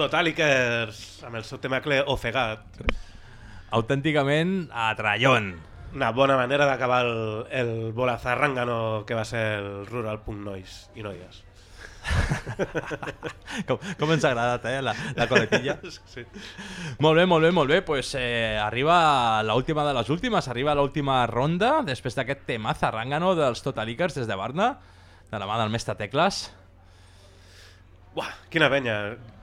Totalikers, amb el seu temacle ofegat. Autènticament a trallón. Una bona manera d'acabar el bolazarrangano que va ser el Rural Punk Nois i noies. com ens ha agradat, la coletilla. Sí. Molt bé. Pues, arriba l'última de les últimes, arriba l'última ronda, després d'aquest tema zarrangano dels Totalikers des de Barna, de la mà del mestre Tecles. Buah, quina penya.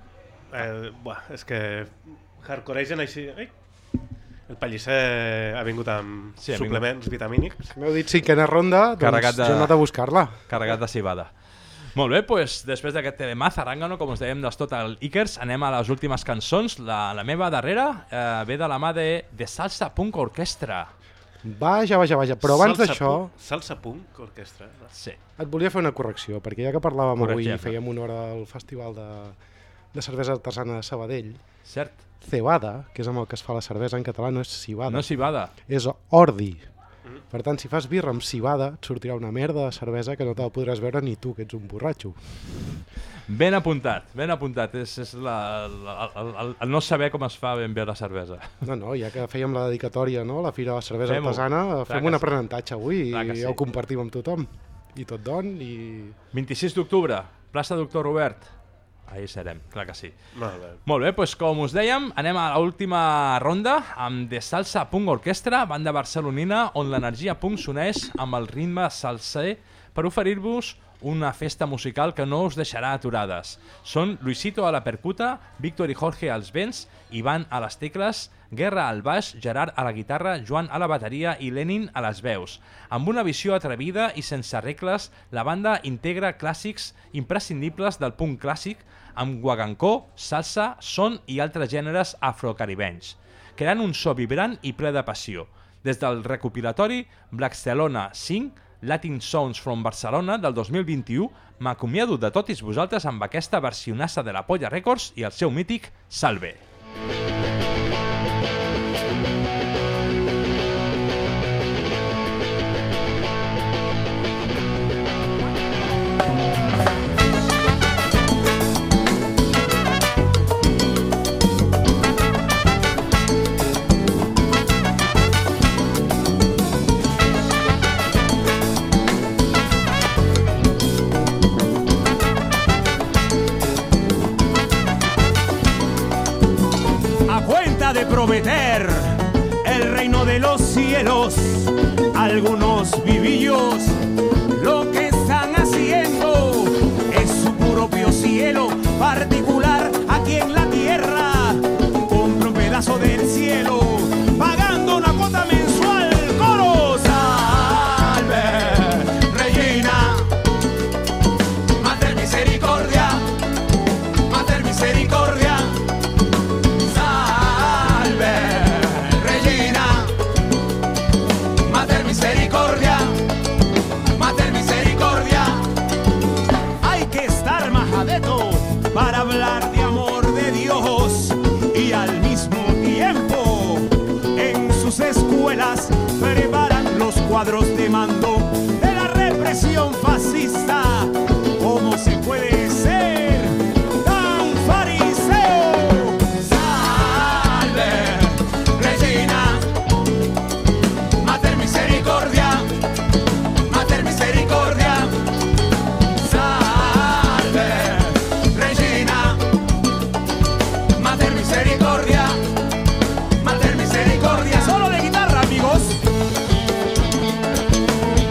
És que hardcoregen així... El Pellicer ha vingut amb suplements vitamínics. M'heu dit cinquena ronda, doncs jo he anat a buscar-la. Carregat de cibada. Molt bé, doncs després d'aquest tema zarrangano, com us dèiem, dels Totalikers, anem a les últimes cançons. La meva darrera ve de la mà de Salsa Punk Orquestra. Vaja, però abans d'això... Salsa Punk Orquestra? Sí. Et volia fer una correcció, perquè ja que parlàvem avui i fèiem honor al Festival de Cervesa Artesana de Sabadell, cert. Cebada, que és amb el que es fa la cervesa en català, no és cibada. No és cibada. És ordi. Per tant, si fas birra amb cibada, et sortirà una merda de cervesa que no te la podràs veure ni tu, que ets un borratxo. Ben apuntat. És el no saber com es fa ben bé la cervesa. No, ja que fèiem la dedicatòria, no? La Fira de la Cervesa Artesana, fem un aprenentatge avui i ho compartim amb tothom. I tot don, i... 26 d'octubre, plaça Doctor Robert. Ahí serem, clar que sí. Molt bé, doncs com us dèiem, anem a l'última ronda amb The Salsa Punk Orquestra, banda barcelonina on l'energia punk s'uneix amb el ritme salser per oferir-vos una festa musical que no us deixarà aturades. Són Luisito a la percuta, Víctor i Jorge als vents, Ivan a les tecles, Guerra al baix, Gerard a la guitarra, Joan a la bateria i Lenin a les veus. Amb una visió atrevida i sense regles, la banda integra clàssics imprescindibles del punk clàssic amb guagancó, salsa, son i altres gèneres afrocaribenys, creant un so vibrant i ple de passió. Des del recopilatori Blackcelona 5, Latin Sounds from Barcelona del 2021, m'acomiado de tots vosaltres amb aquesta versionassa de la Polla Records i el seu mític Salve. Prometer el reino de los cielos, algunos vivillos lo que están haciendo es su propio cielo particular aquí en la tierra. Compra un pedazo del cielo pagando una cuota mensual. ¡Coro! Salve, Regina, Mater Misericordia, Mater Misericordia. Misericordia, Mater Misericordia. Hay que estar majadeto para hablar de amor de Dios y al mismo tiempo en sus escuelas preparan los cuadros de mando de la represión fascista. ¿Cómo se puede ser tan fariseo? Salve, Regina, Mater Misericordia, Mater Misericordia. Salve, Regina, Mater Misericordia, Mater Misericordia. Solo de guitarra, amigos.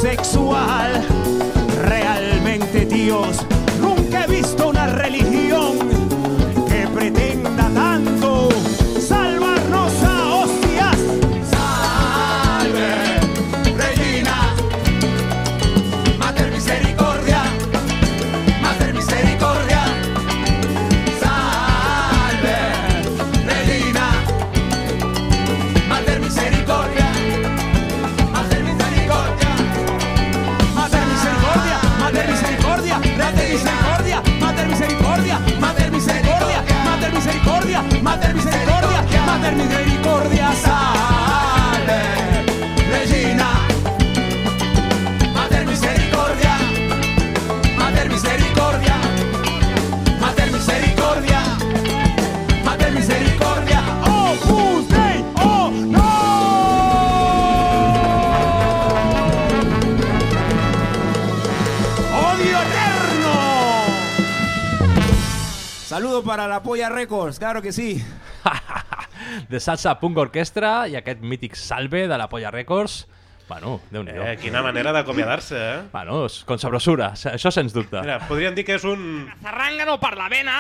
sexual. Realmente, Dios, nunca he visto una religión que pretenda tanto salvarnos a hostias. Salve, Regina, Mater Misericordia, Mater Misericordia. Salve, Regina, Mater Misericordia, Mater Misericordia. Mater Misericordia, Mater Misericordia, Mater Misericordia, Mater Misericordia, Mater Misericordia, Mater Misericordia, Mater Misericordia, Mater Misericordia. Salve, Regina, Mater Misericordia, Mater Misericordia, Mater Misericordia, Mater Misericordia. Opus Dei, oh no! ¡Odio eterno! Saludo para la Polla Records, claro que sí. De Salsa Punk Orquestra i aquest mític Salve de la Polla Records. Bueno, Déu-n'hi-do. Quina manera d'acomiadar-se, eh? Bueno, con sabrosura, això sens dubte. Mira, podríem dir que és un... Zarrangano per la vena,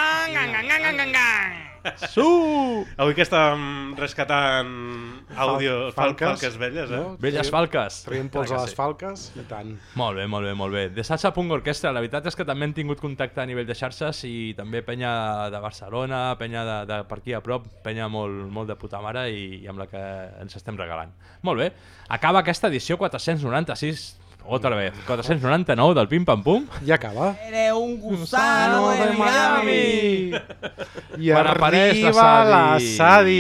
Avui que estàvem rescatant àudio, falques velles, eh? Velles falques. Traiem pols a les falques, i tant. Molt bé, molt bé, molt bé. De Salsa Punk Orquestra, la veritat és que també hem tingut contacte a nivell de xarxes i també penya de Barcelona, penya de per aquí a prop, penya molt de puta mare i amb la que ens estem regalant. Molt bé, acaba aquesta edició 496, otra vez, 499 del Pim Pam Pum. I acaba. Eres un gusano de Miami. I arriba la Sadi.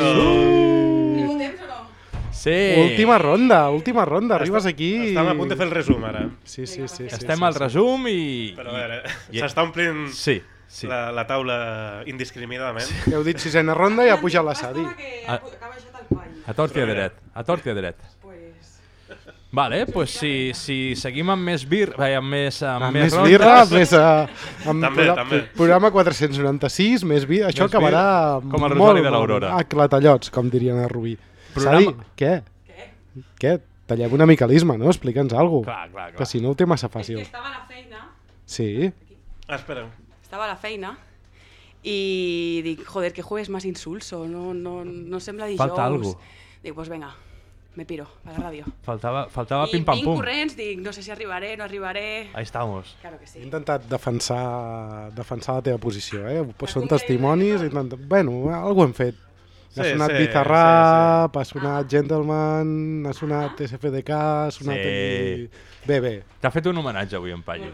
Sí. Última ronda, arribes aquí. Estem a punt de fer el resum, ara. Sí. Estem al resum i... Però a veure, s'està omplint la taula indiscriminadament. Heu dit sisena ronda i ha pujat la Sadi. A tort i a dret. Vale, pues si seguim amb més birra, amb més birra, rondes... També. Programa 496, més birra, això Més acabarà com el Rosari de l'Aurora. A clatallots, com dirien a Rubí. Programa... Sadi, què? Tallem una mica l'isma, no? Explica'ns alguna cosa. Clar. Que si no ho té massa fàcil. És que estava a la feina. Sí. Espera. Estava a la feina i dic, joder, que jueves más insulso, no sembla dijous. Falta algo. Dic, pues venga, me piro a la ràdio. Faltava Pim Pam Pum. Vinc corrents, dic, no sé si arribaré, no arribaré... Ahí estamos. Claro que sí. He intentat defensar la teva posició, eh? Són testimonis, bueno, algo hem fet. Ha sonat Bizarrap, ha sonat Gentleman, ha sonat SFDK, ha sonat... Bé. T'ha fet un homenatge avui en Palli.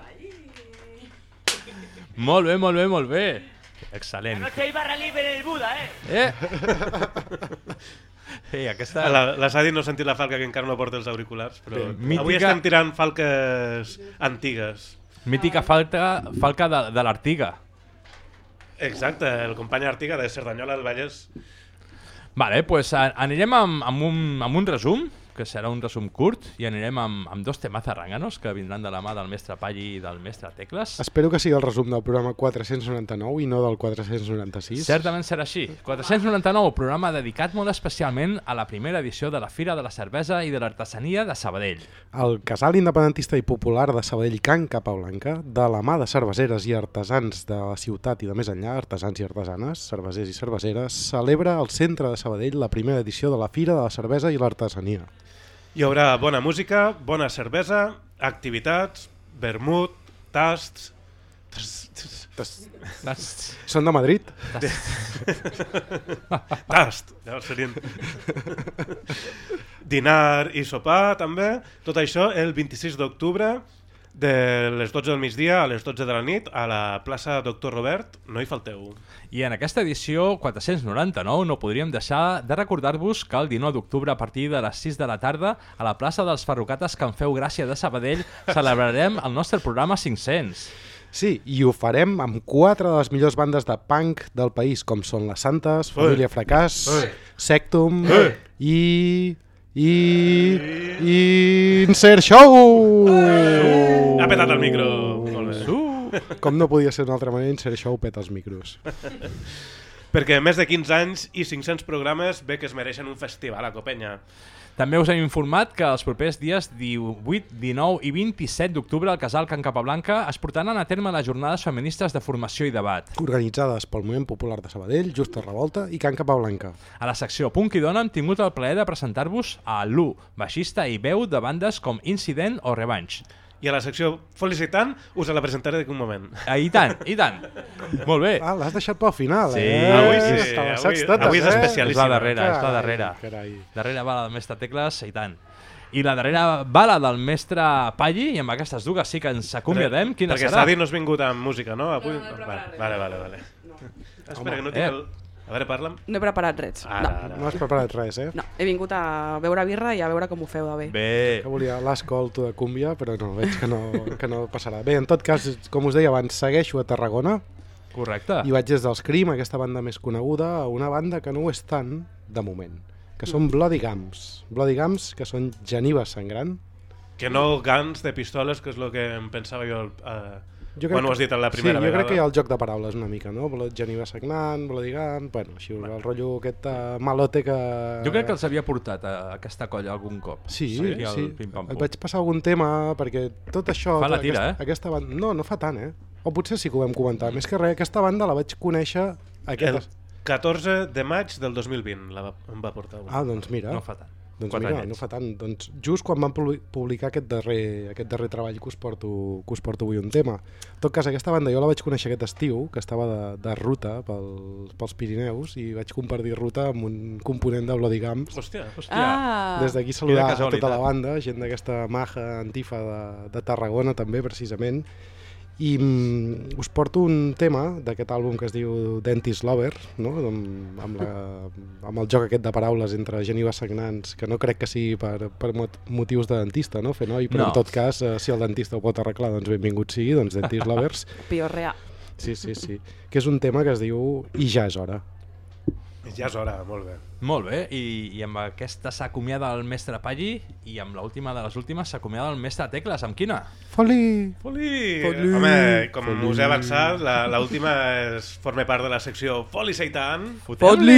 Molt bé. Excel·lent. Anoche hay barra libre en el Buda, eh? Aquesta... La Sadi no ha sentit la falca que encara no porta els auriculars, però avui estem tirant falques antigues. Mítica falca de l'Artiga. Exacte, el company Artiga de Cerdanyola del Vallès. Vale, pues anirem amb un resum, que serà un resum curt, i anirem amb dos temas zarranganos que vindran de la mà del mestre Palli i del mestre Tecles. Espero que sigui el resum del programa 499 i no del 496. Certament serà així. 499, programa dedicat molt especialment a la primera edició de la Fira de la Cervesa i de l'Artesania de Sabadell. El casal independentista i popular de Sabadell Can Capablanca, de la mà de cerveseres i artesans de la ciutat i de més enllà, artesans i artesanes, cervesers i cerveseres, celebra al centre de Sabadell la primera edició de la Fira de la Cervesa i l'Artesania. Hi haurà bona música, bona cervesa, activitats, vermut, tasts... Són de Madrid? Tast. Serien... Dinar i sopar, també. Tot això el 26 d'octubre, de les 12 del migdia a les 12 de la nit, a la plaça Doctor Robert. No hi falteu. I en aquesta edició 499 no podríem deixar de recordar-vos que el 19 d'octubre a partir de les 6 de la tarda a la plaça dels Ferrocates Can Feu Gràcia de Sabadell celebrarem el nostre programa 500. Sí, i ho farem amb 4 de les millors bandes de punk del país, com són Les Santes, Família Fracàs, Sectum i Insert Show! Ha petat el micro. Molt bé. Com no podia ser d'una altra manera, Insert Show peta els micros. Perquè més de 15 anys i 500 programes ve que es mereixen un festival a Copenya. També us hem informat que els propers dies 18, 19 i 27 d'octubre al Casal Can Capablanca es portaran a terme les jornades feministes de formació i debat. Organitzades pel Moviment Popular de Sabadell, Justa Revolta i Can Capablanca. A la secció Punk i Dona hem tingut el plaer de presentar-vos a Lu, baixista i veu de bandes com Incident o Revanche. I a la secció Felicitant us la presentaré d'aquí un moment. I tant, i tant. Molt bé. L'has deixat pel final, Sí, avui sí. Avui és especialíssim. És la darrera, és la darrera. Darrera bala del mestre Tecles, i tant. I la darrera bala del mestre Palli, i amb aquestes dues sí que ens acomiadem. Quina serà? Perquè serà? Sadi no has vingut amb música, no? Avui? No he preparat res. Vale. Espera, que no tinc el... A veure, parla'm. No he preparat res. No has preparat res, No, he vingut a beure birra i a veure com ho feu de bé. Bé. Que volia l'escolto de cúmbia, però no, veig que no passarà. Bé, en tot cas, com us deia abans, segueixo a Tarragona. Correcte. I vaig des dels Crim, aquesta banda més coneguda, a una banda que no ho és tant, de moment, que són Bloody Gums. Bloody Gums, que són genives sangrant. Que no gans de pistoles, que és el que em pensava jo quan ho has dit en la primera vegada. Jo crec que hi ha el joc de paraules una mica, no? Geniva sagnant, Bloody Gums, bueno, així el rotllo aquest malote que... Jo crec que els havia portat a aquesta colla algun cop. Sí. Et vaig passar algun tema, perquè tot això... Fa la tira, aquesta banda... No fa tant, O potser sí que ho vam comentar. Més que res, aquesta banda la vaig conèixer... El 14 de maig del 2020 em va portar. Doncs mira. No fa tant. Doncs mira, no fa tant. Doncs just quan van publicar aquest darrer treball que us porto avui un tema. En tot cas, aquesta banda jo la vaig conèixer aquest estiu, que estava de ruta pels Pirineus, i vaig compartir ruta amb un component de Bloody Gums. Hòstia. Des d'aquí saludar a tota la banda, gent d'aquesta maja antifa de Tarragona també, precisament. I us porto un tema d'aquest àlbum que es diu Dentist Lover, no? amb el joc aquest de paraules entre genives sagnants, que no crec que sigui per motius de dentista, no? Fer noi, però en tot cas, si el dentista ho pot arreglar, doncs benvingut sigui, doncs Dentist Lovers. Piorrea. Sí, que és un tema que es diu I ja és hora. Ja és hora, molt bé. Molt bé, i amb aquesta s'acomiada el mestre Palli, i amb l'última de les últimes s'acomiada el mestre Tecles. Amb quina? Foli! Home, com us he avançat, l'última forma part de la secció Foli Seitan. Foli!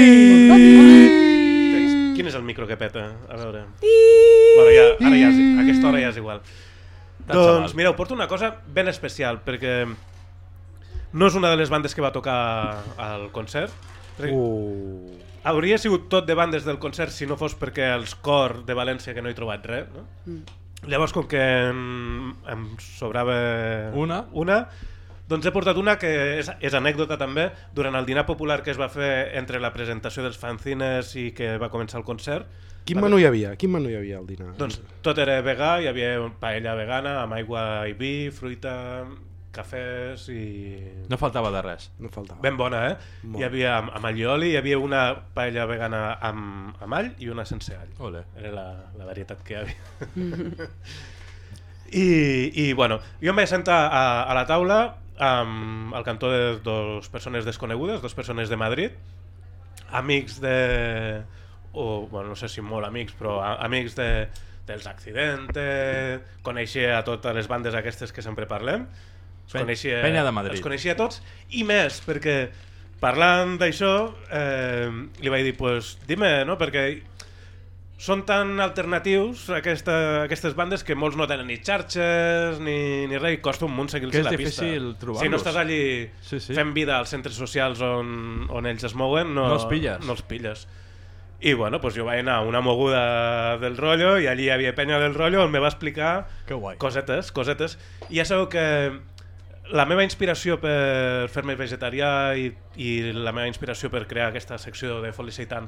Quin és el micro que peta? A veure... Ara ja, a aquesta hora ja és igual. Doncs mireu, porto una cosa ben especial, perquè no és una de les bandes que va tocar al concert. Hauria sigut tot de bandes del concert si no fos perquè els cor de València, que no he trobat res, no? Llavors, com que em sobrava una, doncs he portat una que és anècdota també. Durant el dinar popular que es va fer entre la presentació dels fanzines i que va començar el concert. Quin menú hi havia al dinar? Doncs tot era vegà, hi havia paella vegana amb aigua i vi, fruita, cafès i... No faltava de res. Ben bona, Hi havia amb allioli, hi havia una paella vegana amb all i una sense all. Olé. Era la varietat que hi havia. I bueno, jo em vaig sentar a la taula al cantó de dos persones desconegudes, dos persones de Madrid, amics bueno, no sé si molt amics, però amics dels Accidentes, coneixia a totes les bandes aquestes que sempre parlem. Penya de Madrid. Els coneixia tots, i més, perquè parlant d'això li vaig dir, pues, dime, no? Perquè són tan alternatius aquestes bandes que molts no tenen ni xarxes ni res, i costa un munt seguir-los la pista. Que és difícil trobar-los. Si no estàs allí fent vida als centres socials on ells es mouen, no els pilles. I bueno, pues jo vaig anar a una moguda del rotllo, i allí hi havia penya del rotllo on me va explicar cosetes. I ja sabeu que la meva inspiració per fer-me vegetarià i la meva inspiració per crear aquesta secció de Foli Seitan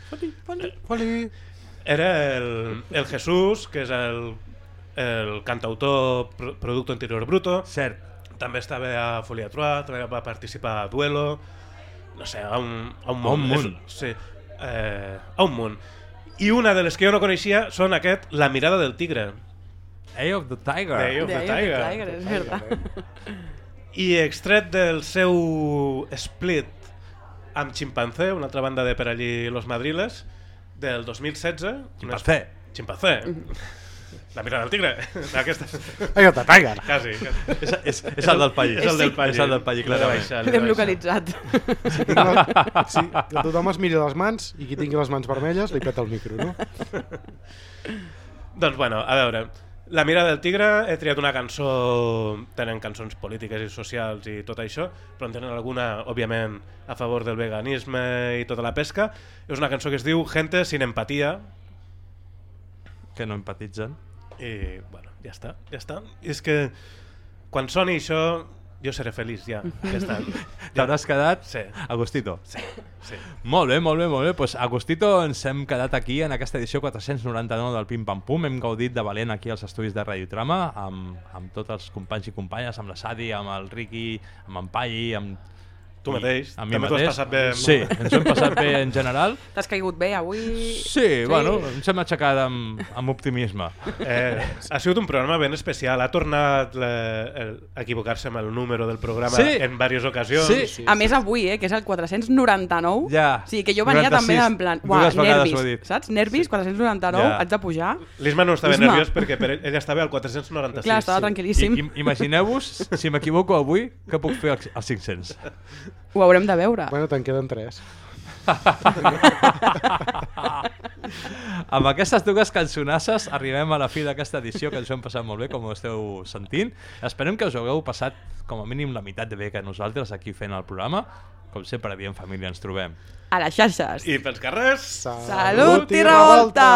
era el Jesús, que és el cantautor Producto Interior Bruto. Cert. També estava a Folia Trois, també va participar a Duelo, no sé, a un munt. Sí, a un munt. I una de les que jo no coneixia són La mirada del tigre. Eye of the Tiger. Eye of the Tiger, és veritat. I extret del seu split amb Chimpancé, una altra banda de per allí Los Madriles, del 2016. Chimpancé. La mirada del tigre. Allò te pega. Quasi. És el del Palli. És el del Palli. És el del Palli, clarament. L'hem localitzat. Sí, que tothom es miri les mans i qui tingui les mans vermelles li peta el micro, no? Doncs bueno, a veure, La mirada del tigre, he triat una cançó, tenen cançons polítiques i socials i tot això, però en tenen alguna, òbviament, a favor del veganisme i tota la pesca. És una cançó que es diu Gente sin empatía. Que no empatitzen. I, bueno, ja està. I és que quan soni això, jo seré feliç, ja està. T'hauràs quedat? Sí. Agustito? Sí. Molt bé. Pues Agustito, ens hem quedat aquí en aquesta edició 499 del Pim Pam Pum. Hem gaudit de valent aquí als estudis de Radiotrama amb tots els companys i companyes, amb la Sadi, amb el Riqui, amb en Palli, amb tu mateix. També t'ho has passat bé. Sí, ens ho hem passat bé en general. T'has caigut bé avui? Sí, bueno, ens hem aixecat amb optimisme. Ha sigut un programa ben especial. Ha tornat a equivocar-se amb el número del programa en diverses ocasions. Sí. A més avui, que és el 499. Ja. Sí, que jo venia 96, també en plan, nervis, saps? Nervis, 499, haig de pujar. L'Isma no estava nerviós perquè ell estava al 496. Clar, estava tranquil·líssim. Imagineu-vos, si m'equivoco avui, què puc fer als 500? Ho haurem de veure. Bueno, te'n queden 3. Amb aquestes dues cançonasses arribem a la fi d'aquesta edició, que ens ho hem passat molt bé, com ho esteu sentint. Esperem que us ho hagueu passat com a mínim la meitat de bé que nosaltres aquí fent el programa. Com sempre, bien família, ens trobem a les xarxes i pels carrers. Salut i revolta!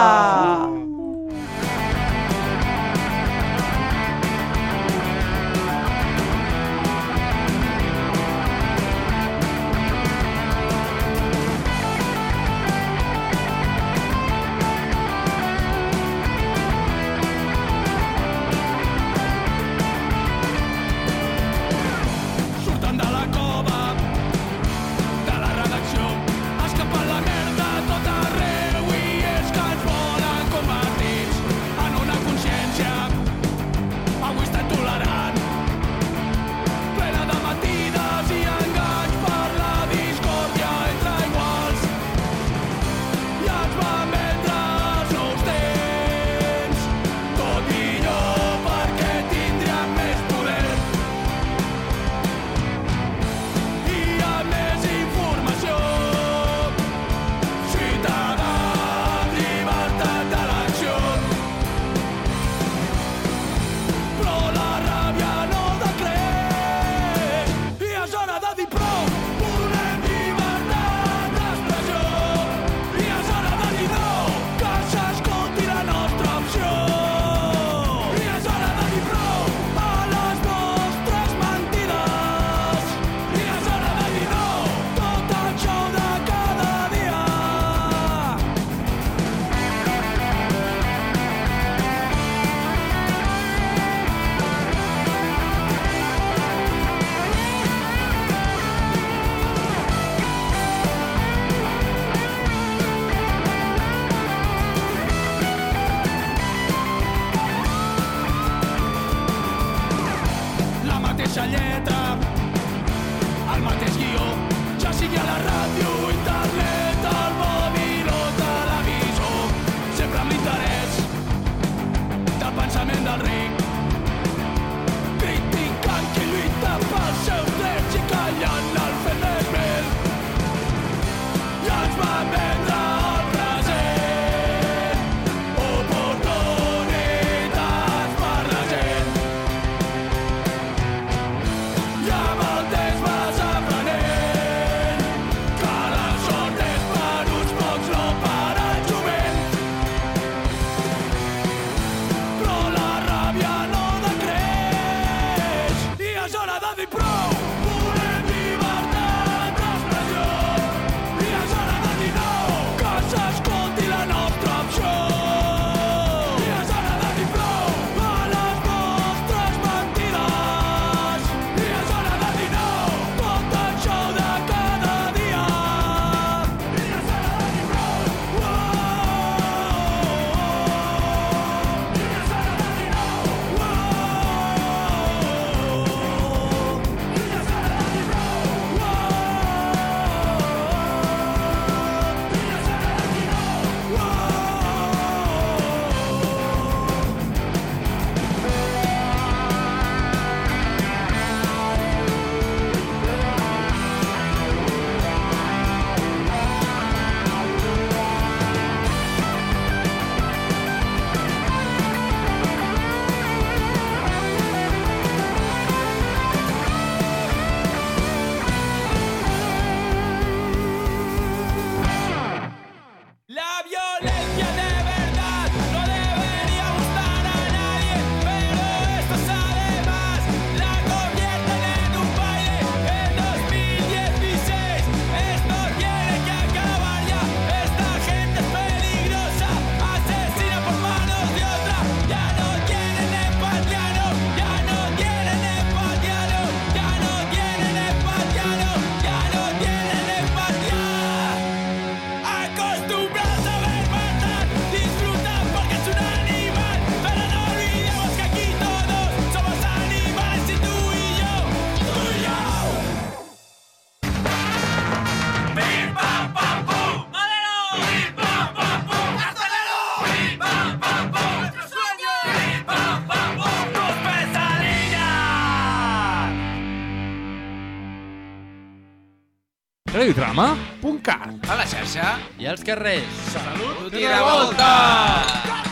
radiotrama.cat. A la xarxa i als carrers. Salut i revolta!